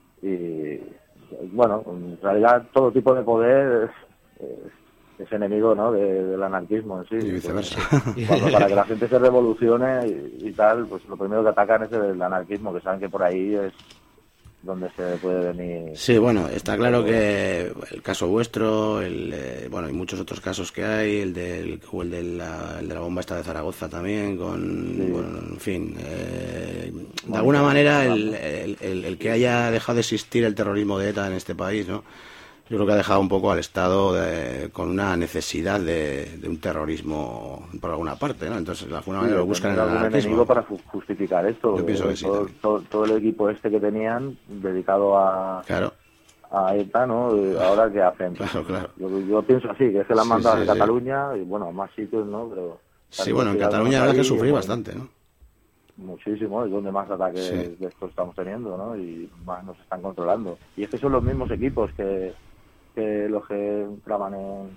Y bueno, en realidad todo tipo de poder es, es- es enemigo, ¿no? de- del anarquismo en sí. Y viceversa. Pues, cuando para que la gente se revolucione y, y tal, pues lo primero que atacan es el anarquismo, que saben que por ahí es donde se puede venir. Sí, bueno, está claro que el caso vuestro, el, eh, bueno, hay muchos otros casos que hay, el del, o el de la, el de la bomba esta de Zaragoza también, con, Sí. bueno, en fin, eh, de alguna manera el, el, el- el que haya dejado de existir el terrorismo de ETA en este país, ¿no? Yo creo que ha dejado un poco al Estado de- con una necesidad de, de un terrorismo por alguna parte, ¿no? Entonces, de alguna manera lo buscan en el algún anarquismo. enemigo para ju- justificar esto. Yo pienso que sí, todo, también. todo, todo el equipo este que tenían dedicado a, Claro, a ETA, ¿no? Eh, Ahora qué hacen. claro, claro. Yo, yo pienso así, que es que la han Sí, mandado sí, a sí. Cataluña y bueno, a más sitios, ¿no? Pero Sí, bueno, en Cataluña la verdad que sufrí bastante, ¿no? Muchísimo, es donde más ataques Sí. de estos estamos teniendo, ¿no? Y más nos están controlando. Y es que son los mismos equipos que, que los que traman en,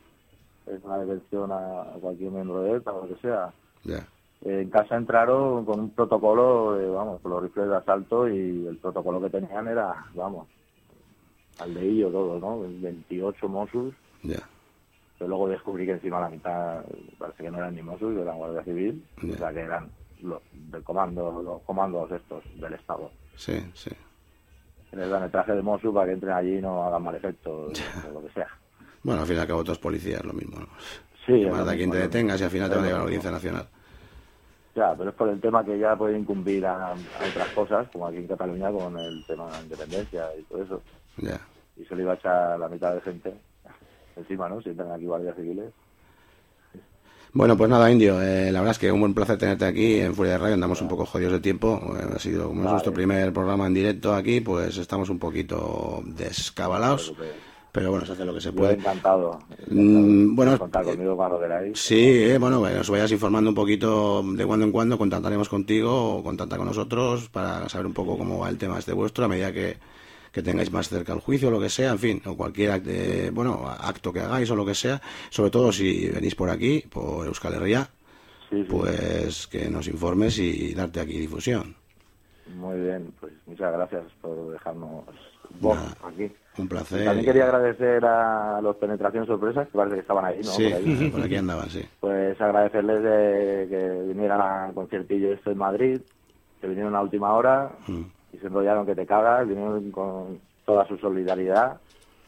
en una detención a cualquier miembro de ETA o lo que sea. Ya. Eh, En casa entraron con un protocolo, eh, vamos, con los rifles de asalto y el protocolo que tenían era, vamos, al dedillo todo, ¿no? veintiocho Mossos, Ya. pero luego descubrí que encima la mitad parece que no eran ni Mossos, eran Guardia Civil, Ya. o sea que eran los del comando, los comandos estos del Estado. Sí, sí. Que les dan el traje de Mossos para que entren allí y no hagan mal efecto, o lo que sea. Bueno, al fin y al cabo todos policías, lo mismo, ¿no? Sí, Que es más lo da quien te mismo, detengas y al final te es van a lo llevar a la mismo. Audiencia Nacional. Ya, pero es por el tema que ya puede incumbir a, a otras cosas, como aquí en Cataluña con el tema de la independencia y todo eso. Ya. Y se le iba a echar la mitad de gente encima, ¿no? Si entran aquí guardias civiles. Bueno, pues nada, Indio, eh, la verdad es que un buen placer tenerte aquí en Furia de Radio, andamos un poco jodidos de tiempo, eh, ha sido como es Vale. nuestro primer programa en directo aquí, pues estamos un poquito descabalados, pero bueno, se hace lo que se Yo puede. encantado. Mm, bueno, Podéis contar conmigo cuando queráis. Sí, eh, bueno, que nos vayas informando un poquito de cuando en cuando, contactaremos contigo o contacta con nosotros para saber un poco cómo va el tema este vuestro a medida que, que tengáis más cerca el juicio o lo que sea, en fin, o cualquier act- eh, bueno, acto que hagáis o lo que sea, sobre todo si venís por aquí, por Euskal Herria, Sí, sí. pues que nos informes y darte aquí difusión. Muy bien, pues muchas gracias por dejarnos voz Nada, aquí. Un placer. También quería agradecer a los Penetración Sorpresas, que parece que estaban ahí, ¿no? Sí, Por ahí. por aquí andaban, sí. Pues agradecerles de que vinieran al conciertillo este en Madrid, que vinieron a última hora Mm. y se enrollaron que te cagas, vinieron con toda su solidaridad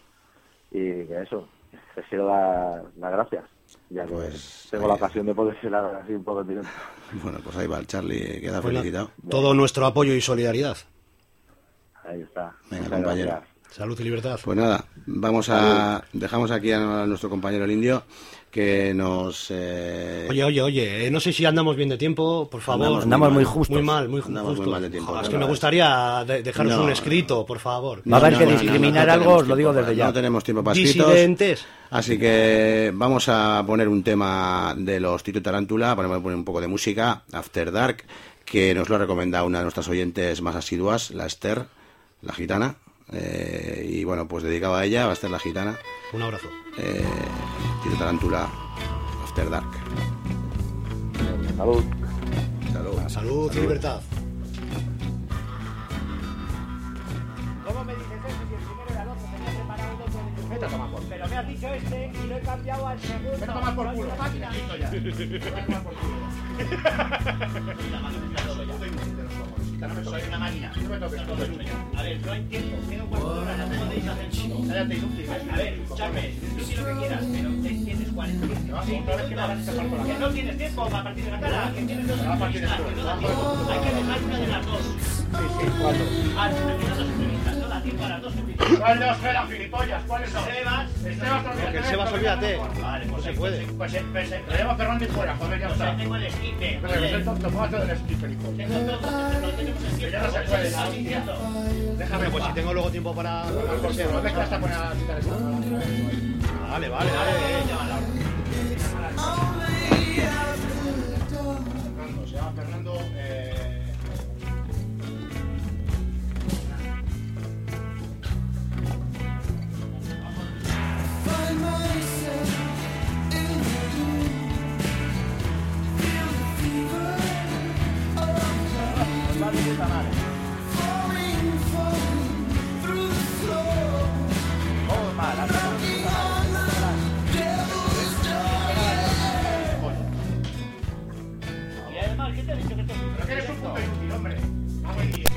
y que eso, que quiero dar las gracias, ya que Pues, tengo la ocasión de poder ser así un poco en directo. Bueno, pues ahí va el Charlie, queda Pues nada, felicitado. todo nuestro apoyo y solidaridad. Ahí está. Venga, Muchas compañero. gracias. Salud y libertad. Pues nada, vamos a dejamos aquí a nuestro compañero el Indio que nos eh, Oye, oye, oye, eh, no sé si andamos bien de tiempo, por favor. Andamos Andamos muy mal. justos. Muy mal, muy ju- Andamos muy justo. mal de tiempo, Joder, es la que me verdad. gustaría de- dejaros No, un no, escrito, por favor. Va a haber que no, no, discriminar no algo, tenemos os lo digo tiempo desde para- ya. No tenemos tiempo para escritos. Disidentes. Así que vamos a poner un tema de los Tito Tarántula, ponemos poner un poco de música, After Dark, que nos lo ha recomendado una de nuestras oyentes más asiduas, la Esther, la gitana. Eh, y bueno, pues dedicado a ella, va a Esther la gitana. Un abrazo. Eh, Tito Tarántula, After Dark. Salud. Salud. Salud, Salud. Y libertad. ¿Cómo me dices eso si el primero era el otro? Tenía preparado el otro de Vete a tomar por culo. Pero me has dicho este y lo he cambiado al segundo. Vete a tomar por culo. Máquina. Listo ya. Vete a tomar por culo. Soy una máquina. No me toques. A ver, no entiendo. Tengo cuatro horas. No podéis hacer todo. Cállate, inútil. A ver, escuchadme. Tú sí lo que quieras, pero tienes cuarenta. Sí, que no tienes tiempo para partir de la cara. Que tienes dos entrevistas. Que no da tiempo. Hay que dejar una de las dos. Sí, sí. ¿Cuándo? Ah, que dos entrevistas. No da tiempo a las dos entrevistas. ¿Cuál dos eran, gilipollas? ¿Cuáles son? Sebas. Sebas también. Porque el Sebas, olvídate. Vale, pues se puede. Pues se traemos a Fernando y fuera. Joder, ya está. Tengo el esquipe. Pero que soy tonto. ¿Cómo haces del esquipe, hijo? Tengo todo. Ya no se puede, ¿estás diciendo? Déjame, pues si tengo luego tiempo para... ¿Por qué? ¿No ves que hasta poner a quitar esta? Vale, vale, vale. Fernando, se llama Fernando... Eh... Y además, ¿qué te ha dicho que esto es un... Pero que eres un puto inútil, hombre. Vamos a ir.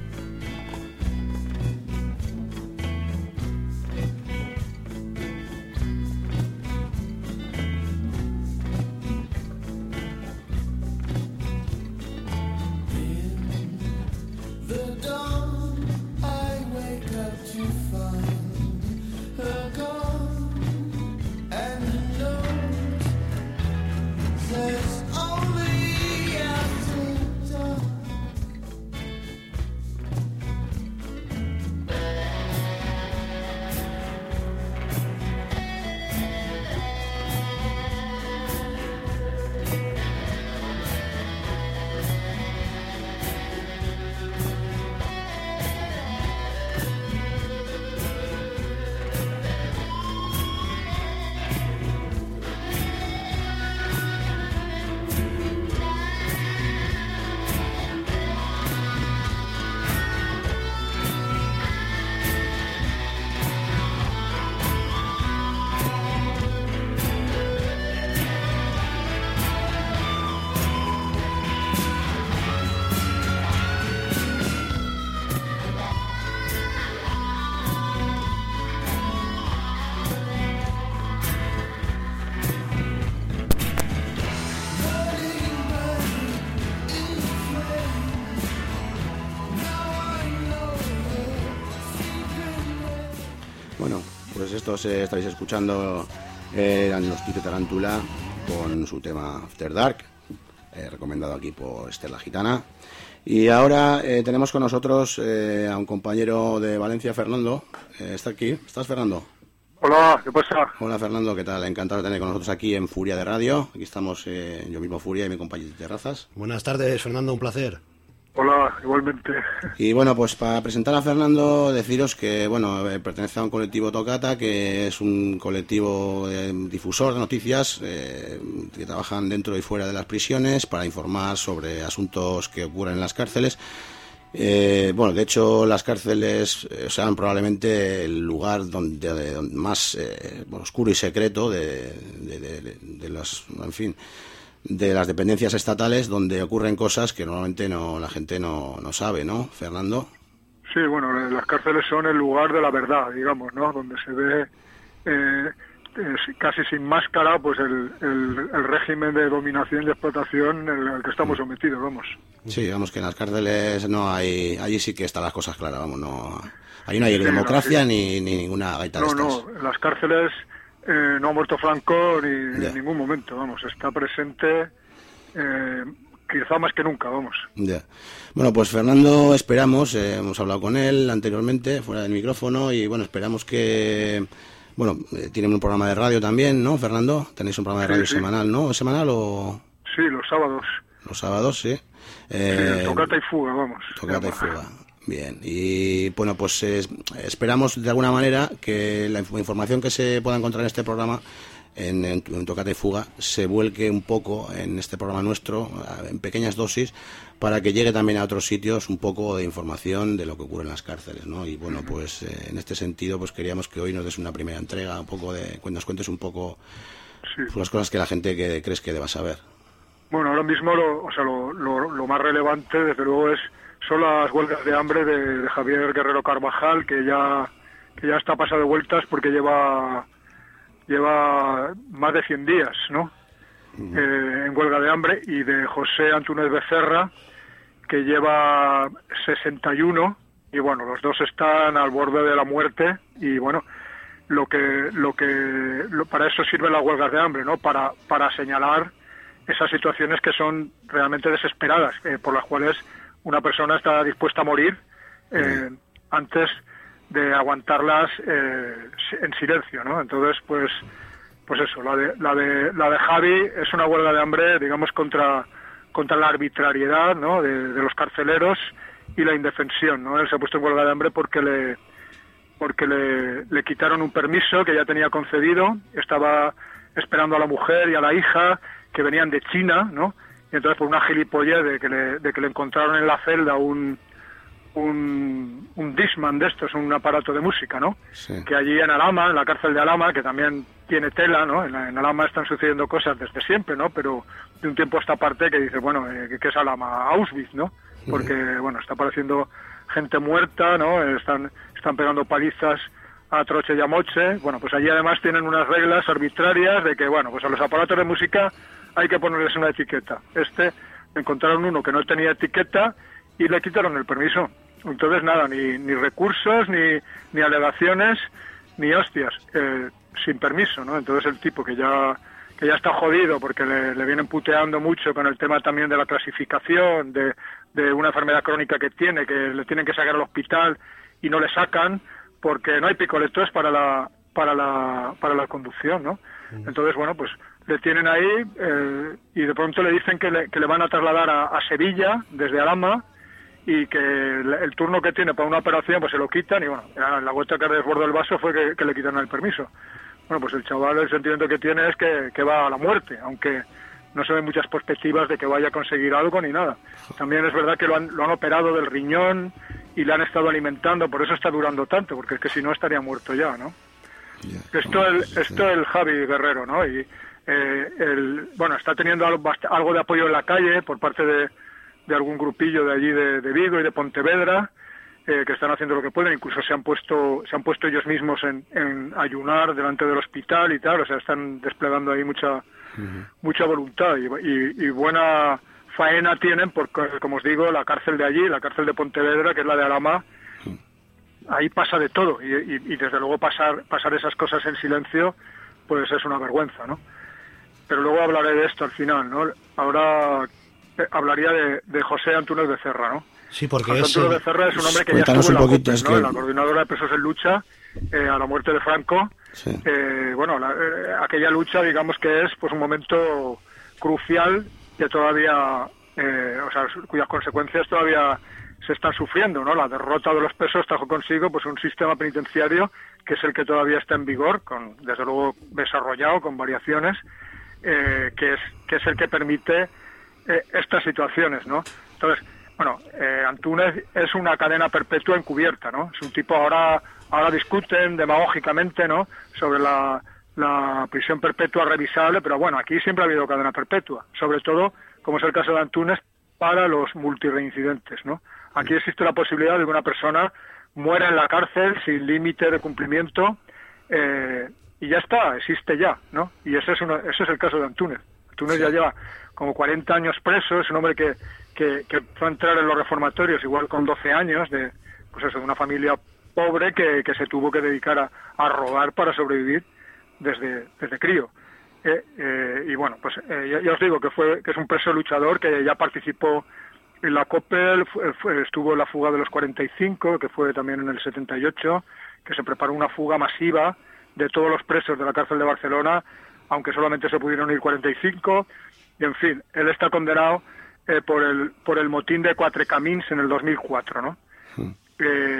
Pues estos eh, estáis escuchando eh, eran los Tito Tarántula con su tema After Dark, eh, recomendado aquí por Estela Gitana. Y ahora eh, tenemos con nosotros eh, a un compañero de Valencia, Fernando. Eh, ¿Está aquí? ¿Estás, Fernando? Hola, ¿qué pasa? Hola, Fernando, ¿qué tal? Encantado de tener con nosotros aquí en Furia de Radio. Aquí estamos eh, yo mismo, Furia, y mi compañero de Terrazas. Buenas tardes, Fernando, un placer. Hola, igualmente. Y bueno, pues para presentar a Fernando, deciros que, bueno, eh, pertenece a un colectivo Tocata, que es un colectivo eh, difusor de noticias eh, que trabajan dentro y fuera de las prisiones para informar sobre asuntos que ocurren en las cárceles. Eh, bueno, de hecho, las cárceles eh, serán probablemente el lugar donde, de, donde más eh, bueno, oscuro y secreto de, de, de, de, de las, en fin, de las dependencias estatales, donde ocurren cosas que normalmente no la gente no, no sabe, ¿no, Fernando? Sí, bueno, las cárceles son el lugar de la verdad, digamos, ¿no? Donde se ve eh, eh, casi sin máscara, pues el, el, el régimen de dominación y explotación al que estamos sometidos, vamos. Sí, digamos que en las cárceles no hay, allí sí que están las cosas claras, vamos, no, ahí no hay sí, democracia no, sí. ni, ni ninguna gaita no, de estas. No, en las cárceles eh, no ha muerto Franco ni yeah. en ningún momento, vamos, está presente eh, quizá más que nunca, vamos. Yeah. Bueno, pues Fernando, esperamos, eh, hemos hablado con él anteriormente, fuera del micrófono, y bueno, esperamos que... Bueno, eh, tienen un programa de radio también, ¿no, Fernando? Tenéis un programa de radio sí, sí. semanal, ¿no? ¿Semanal o...? Sí, los sábados. Los sábados, sí. Eh, sí, tocata y fuga, vamos. Tocata y fuga. Bien. Y bueno, pues eh, esperamos de alguna manera que la información que se pueda encontrar en este programa en, en, en Tócate y Fuga se vuelque un poco en este programa nuestro, en pequeñas dosis, para que llegue también a otros sitios un poco de información de lo que ocurre en las cárceles, ¿no? Y bueno, pues eh, en este sentido, pues queríamos que hoy nos des una primera entrega, un poco de, nos cuentes un poco sí. pues, las cosas que la gente que crees que deba saber. Bueno, ahora mismo lo, o sea, lo, lo, lo más relevante, desde luego, es son las huelgas de hambre de, de Javier Guerrero Carvajal, que ya que ya está pasado de vueltas porque lleva lleva más de cien días, ¿no? Uh-huh. Eh, en huelga de hambre, y de José Antúnez Becerra, que lleva sesenta y uno, y bueno, los dos están al borde de la muerte, y bueno, lo que lo que lo, para eso sirven las huelgas de hambre, ¿no? Para para señalar esas situaciones que son realmente desesperadas, eh, por las cuales una persona está dispuesta a morir eh, uh-huh. antes de aguantarlas eh, en silencio, ¿no? Entonces, pues pues eso, la de la de la de Javi es una huelga de hambre, digamos, contra contra la arbitrariedad, ¿no? de, de los carceleros y la indefensión, ¿no? Él se ha puesto en huelga de hambre porque le porque le, le quitaron un permiso que ya tenía concedido, estaba esperando a la mujer y a la hija que venían de China, ¿no? Y entonces por una gilipollez de que le, de que le encontraron en la celda un un, un Discman de estos, un aparato de música, ¿no? Sí. Que allí en Alhama, en la cárcel de Alhama, que también tiene tela, ¿no? En, en Alhama están sucediendo cosas desde siempre, ¿no? Pero de un tiempo a esta parte que dice, bueno, eh, ¿qué es Alhama? Auschwitz, ¿no? Porque, sí. bueno, está apareciendo gente muerta, ¿no? Están, están pegando palizas a troche y a moche. Bueno, pues allí además tienen unas reglas arbitrarias de que, bueno, pues a los aparatos de música hay que ponerles una etiqueta. Este, encontraron uno que no tenía etiqueta y le quitaron el permiso. Entonces, nada, ni, ni recursos, ni, ni alegaciones, ni hostias, eh, sin permiso, ¿no? Entonces el tipo que ya que ya está jodido porque le, le vienen puteando mucho con el tema también de la clasificación, de, de una enfermedad crónica que tiene, que le tienen que sacar al hospital y no le sacan porque no hay picoletos para la para la para la conducción, ¿no? Entonces, bueno, pues le tienen ahí eh, y de pronto le dicen que le, que le van a trasladar a, a Sevilla desde Alhama, y que el, el turno que tiene para una operación pues se lo quitan, y bueno, la gota que desbordó el vaso fue que, que le quitaron el permiso. Bueno, pues el chaval, el sentimiento que tiene es que, que va a la muerte, aunque no se ven muchas perspectivas de que vaya a conseguir algo ni nada. También es verdad que lo han, lo han operado del riñón y le han estado alimentando, por eso está durando tanto, porque es que si no estaría muerto ya, ¿no? Yeah. Esto el, esto el Javi Guerrero, ¿no? Y eh, el, bueno, está teniendo algo, algo de apoyo en la calle por parte de de algún grupillo de allí de, de Vigo y de Pontevedra, eh, que están haciendo lo que pueden, incluso se han puesto se han puesto ellos mismos en, en ayunar delante del hospital y tal, o sea, están desplegando ahí mucha uh-huh. mucha voluntad y, y, y buena faena tienen, porque, como os digo, la cárcel de allí, la cárcel de Pontevedra, que es la de Alhama, uh-huh. ahí pasa de todo, y, y, y desde luego pasar pasar esas cosas en silencio, pues es una vergüenza, ¿no? Pero luego hablaré de esto al final, ¿no? Ahora hablaría de, de José Antúnez Becerra, ¿no? Sí, porque José es... Antúnez Becerra es un hombre que ya estuvo en la, COPE, ¿no? que... en la Coordinadora de Presos en Lucha, eh, a la muerte de Franco. Sí. Eh, bueno, la, eh, aquella lucha, digamos que es pues un momento crucial que todavía, eh, o sea, cuyas consecuencias todavía se están sufriendo, ¿no? La derrota de los presos trajo consigo pues un sistema penitenciario que es el que todavía está en vigor, con desde luego desarrollado, con variaciones, eh, que es que es el que permite Eh, estas situaciones, ¿no? Entonces, bueno, eh, Antúnez es una cadena perpetua encubierta, ¿no? Es un tipo, ahora ahora discuten demagógicamente, ¿no?, sobre la, la prisión perpetua revisable, pero bueno, aquí siempre ha habido cadena perpetua, sobre todo, como es el caso de Antúnez, para los multireincidentes, ¿no? Aquí existe la posibilidad de que una persona muera en la cárcel sin límite de cumplimiento, eh, y ya está, existe ya, ¿no? Y ese es, uno, ese es el caso de Antúnez. Antúnez ya lleva como cuarenta años preso, es un hombre que, que, que fue a entrar en los reformatorios igual con doce años, de pues eso, de una familia pobre que, que se tuvo que dedicar a, a robar para sobrevivir desde, desde crío. Eh, eh, y bueno, pues eh, ya, ya os digo que fue que es un preso luchador que ya participó en la COPE, fue, fue, estuvo en la fuga de los cuarenta y cinco, que fue también en el setenta y ocho, que se preparó una fuga masiva de todos los presos de la cárcel de Barcelona, aunque solamente se pudieron ir cuarenta y cinco, y en fin, él está condenado eh, por el por el motín de Quatre Camins en el dos mil cuatro, ¿no? Sí. Eh,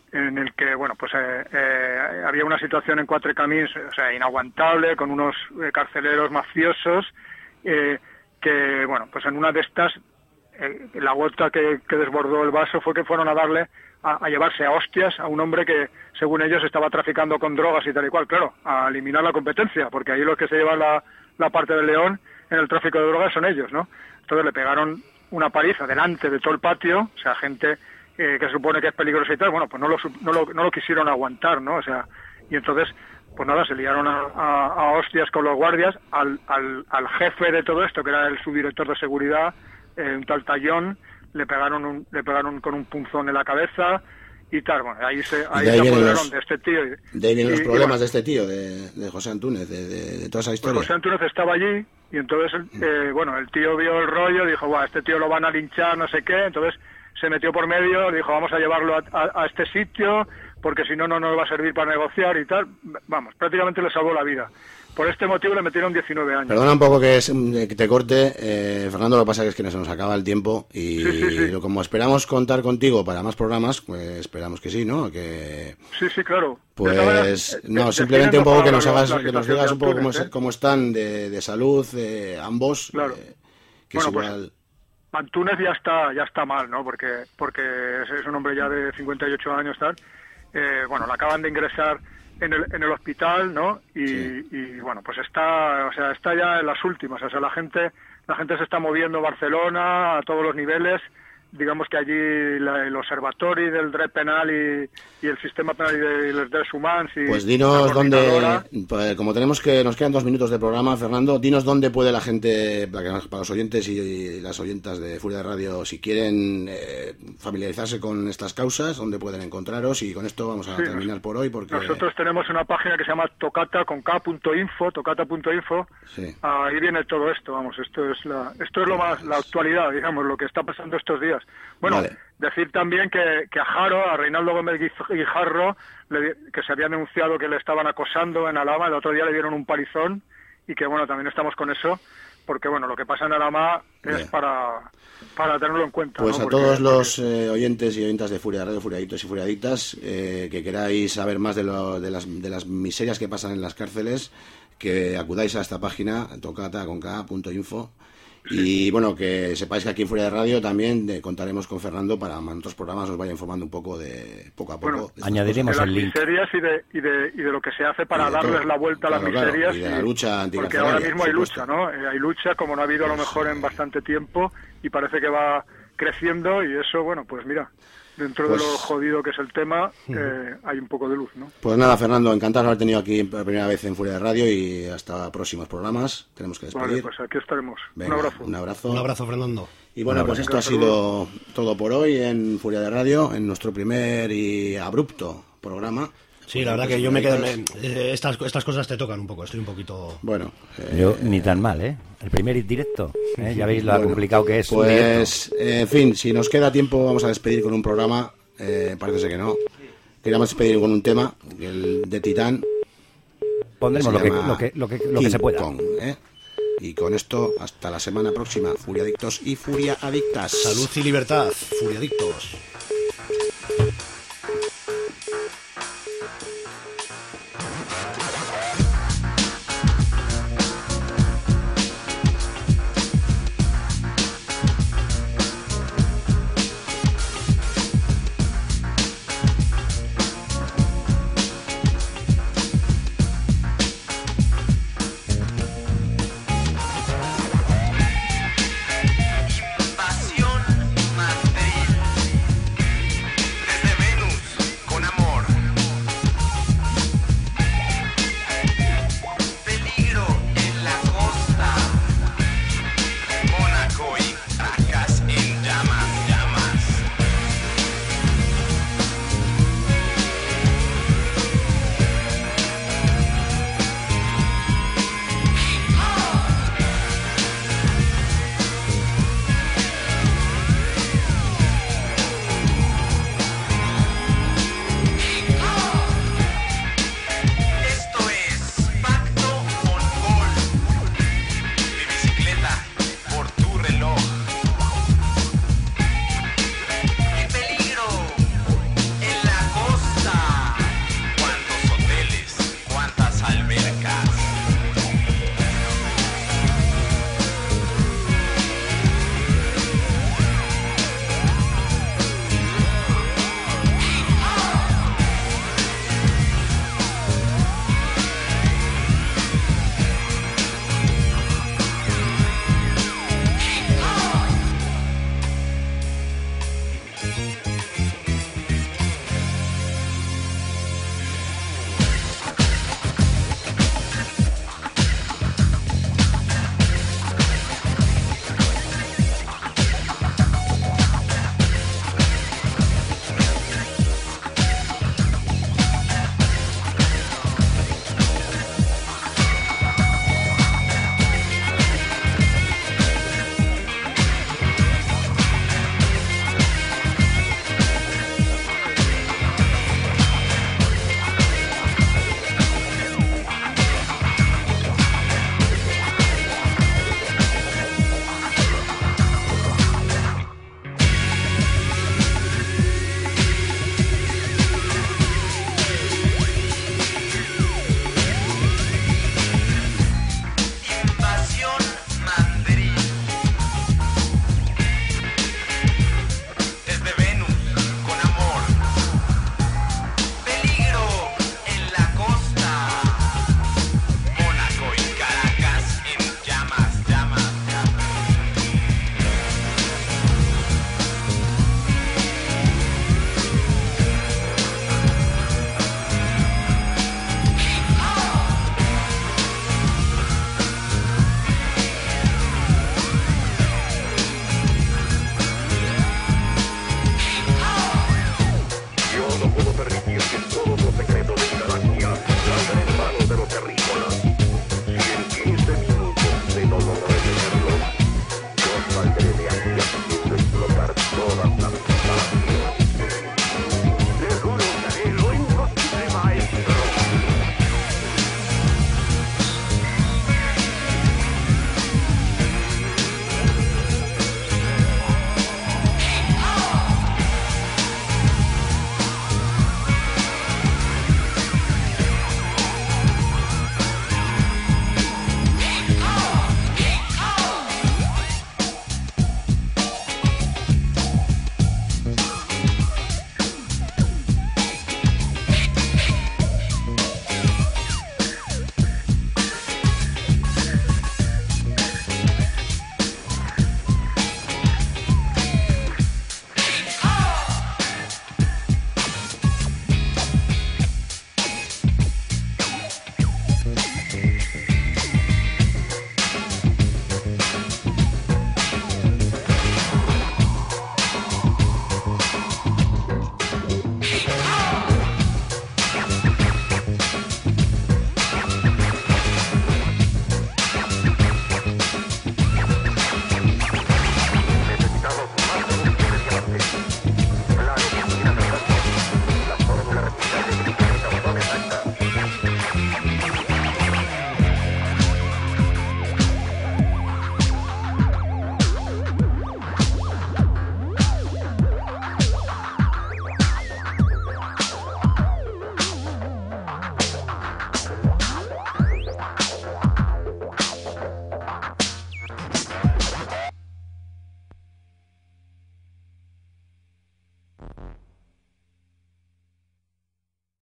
en el que, bueno, pues eh, eh, había una situación en Quatre Camins, o sea, inaguantable, con unos eh, carceleros mafiosos, eh, que, bueno, pues en una de estas, eh, la gota que, que desbordó el vaso fue que fueron a darle, a, a llevarse a hostias a un hombre que, según ellos, estaba traficando con drogas y tal y cual, claro, a eliminar la competencia, porque ahí los que se llevan la, la parte del león en el tráfico de drogas son ellos, ¿no? Entonces le pegaron una paliza delante de todo el patio, o sea, gente eh, que se supone que es peligrosa y tal, bueno, pues no lo, no lo, no lo quisieron aguantar, ¿no? O sea, y entonces, pues nada, se liaron a, a, a hostias con los guardias, al, al, al jefe de todo esto, que era el subdirector de seguridad, eh, un tal Tallón, le pegaron un, le pegaron con un punzón en la cabeza y tal, bueno, ahí se, ahí de ahí se vienen apoderaron los, de este tío. Y, de ahí vienen y, los problemas bueno, de este tío, de, de José Antúnez, de, de, de toda esa historia. Pues José Antúnez estaba allí y entonces, eh, bueno, el tío vio el rollo, dijo, guau, este tío lo van a linchar, no sé qué, entonces se metió por medio, dijo, vamos a llevarlo a, a, a este sitio, porque si no, no nos va a servir para negociar y tal. Vamos, prácticamente le salvó la vida. Por este motivo le metieron diecinueve años. Perdona un poco que, es, que te corte, eh, Fernando, lo que pasa es que se nos acaba el tiempo y sí, sí, sí. como esperamos contar contigo para más programas, pues esperamos que sí, ¿no? Que sí, sí, claro. Pues Manera, no, de, simplemente un poco que nos hagas, la que nos digas un poco cómo, Antúnez, es, cómo están de, de salud eh, ambos. Claro. Eh, que bueno, es igual... pues Antúnez ya está, ya está mal, ¿no? Porque, porque es un hombre ya de cincuenta y ocho años, tal. Eh, bueno, le acaban de ingresar en el, en el hospital, ¿no? Y, sí. y bueno, pues está, o sea, está ya en las últimas, o sea, la gente, la gente se está moviendo a Barcelona a todos los niveles. Digamos que allí la, el observatorio del dret penal y, y el sistema penal y de los derechos humanos y pues dinos dónde, pues como tenemos que nos quedan dos minutos de programa, Fernando, dinos dónde puede la gente, para, para los oyentes y, y las oyentas de Furia de Radio, si quieren eh, familiarizarse con estas causas, dónde pueden encontraros, y con esto vamos a sí, terminar nos, por hoy, porque nosotros tenemos una página que se llama tocata con k punto info, tocata punto info, sí. Ahí viene todo esto, vamos, esto es la, esto es lo más, la actualidad, digamos, lo que está pasando estos días. Bueno, vale. Decir también que, que a Jaro, a Reinaldo Gómez Guijarro, le, que se había denunciado que le estaban acosando en Alhama, el otro día le dieron un palizón, y que bueno, también estamos con eso, porque bueno, lo que pasa en Alhama es para, para tenerlo en cuenta. Pues ¿no? a porque, todos los eh, oyentes y oyentas de Furia de Radio, Furiaditos y Furiaditas, eh, que queráis saber más de, lo, de, las, de las miserias que pasan en las cárceles, que acudáis a esta página, tocata con k punto info. Sí. Y bueno, que sepáis que aquí en Furia de Radio también eh, contaremos con Fernando para en otros programas os vaya informando un poco de poco a poco. Bueno, añadiremos de el link. De las miserias y de, y, de, y de lo que se hace para darles todo. La vuelta a claro, las miserias. Claro. Y de la lucha anticarcelaria. Porque ahora mismo hay lucha, ¿no? Eh, hay lucha como no ha habido a lo mejor en bastante tiempo y parece que va creciendo y eso, bueno, pues mira, dentro pues, de lo jodido que es el tema, eh, hay un poco de luz, ¿no? Pues nada, Fernando, encantado de haber tenido aquí por primera vez en Furia de Radio y hasta próximos programas. Tenemos que despedir. Vale, pues aquí estaremos. Venga, un abrazo. Un abrazo. Un abrazo, Fernando. Y bueno, pues esto ha sido todo por hoy en Furia de Radio, en nuestro primer y abrupto programa. Sí, la verdad que yo me quedo... Me, eh, estas, estas cosas te tocan un poco, estoy un poquito... Bueno... Eh, yo ni tan mal, ¿eh? El primer directo, ¿eh? Ya veis lo bueno, complicado que es. Pues, eh, en fin, si nos queda tiempo vamos a despedir con un programa, eh, parece que no. Queríamos despedir con un tema, el de Titán. Pondremos lo que, lo, que, lo, que, lo que se pueda. Kong, ¿eh? Y con esto, hasta la semana próxima, Furiadictos y Furiaadictas. Salud y libertad, Furiadictos. Pasión Madrid. Thank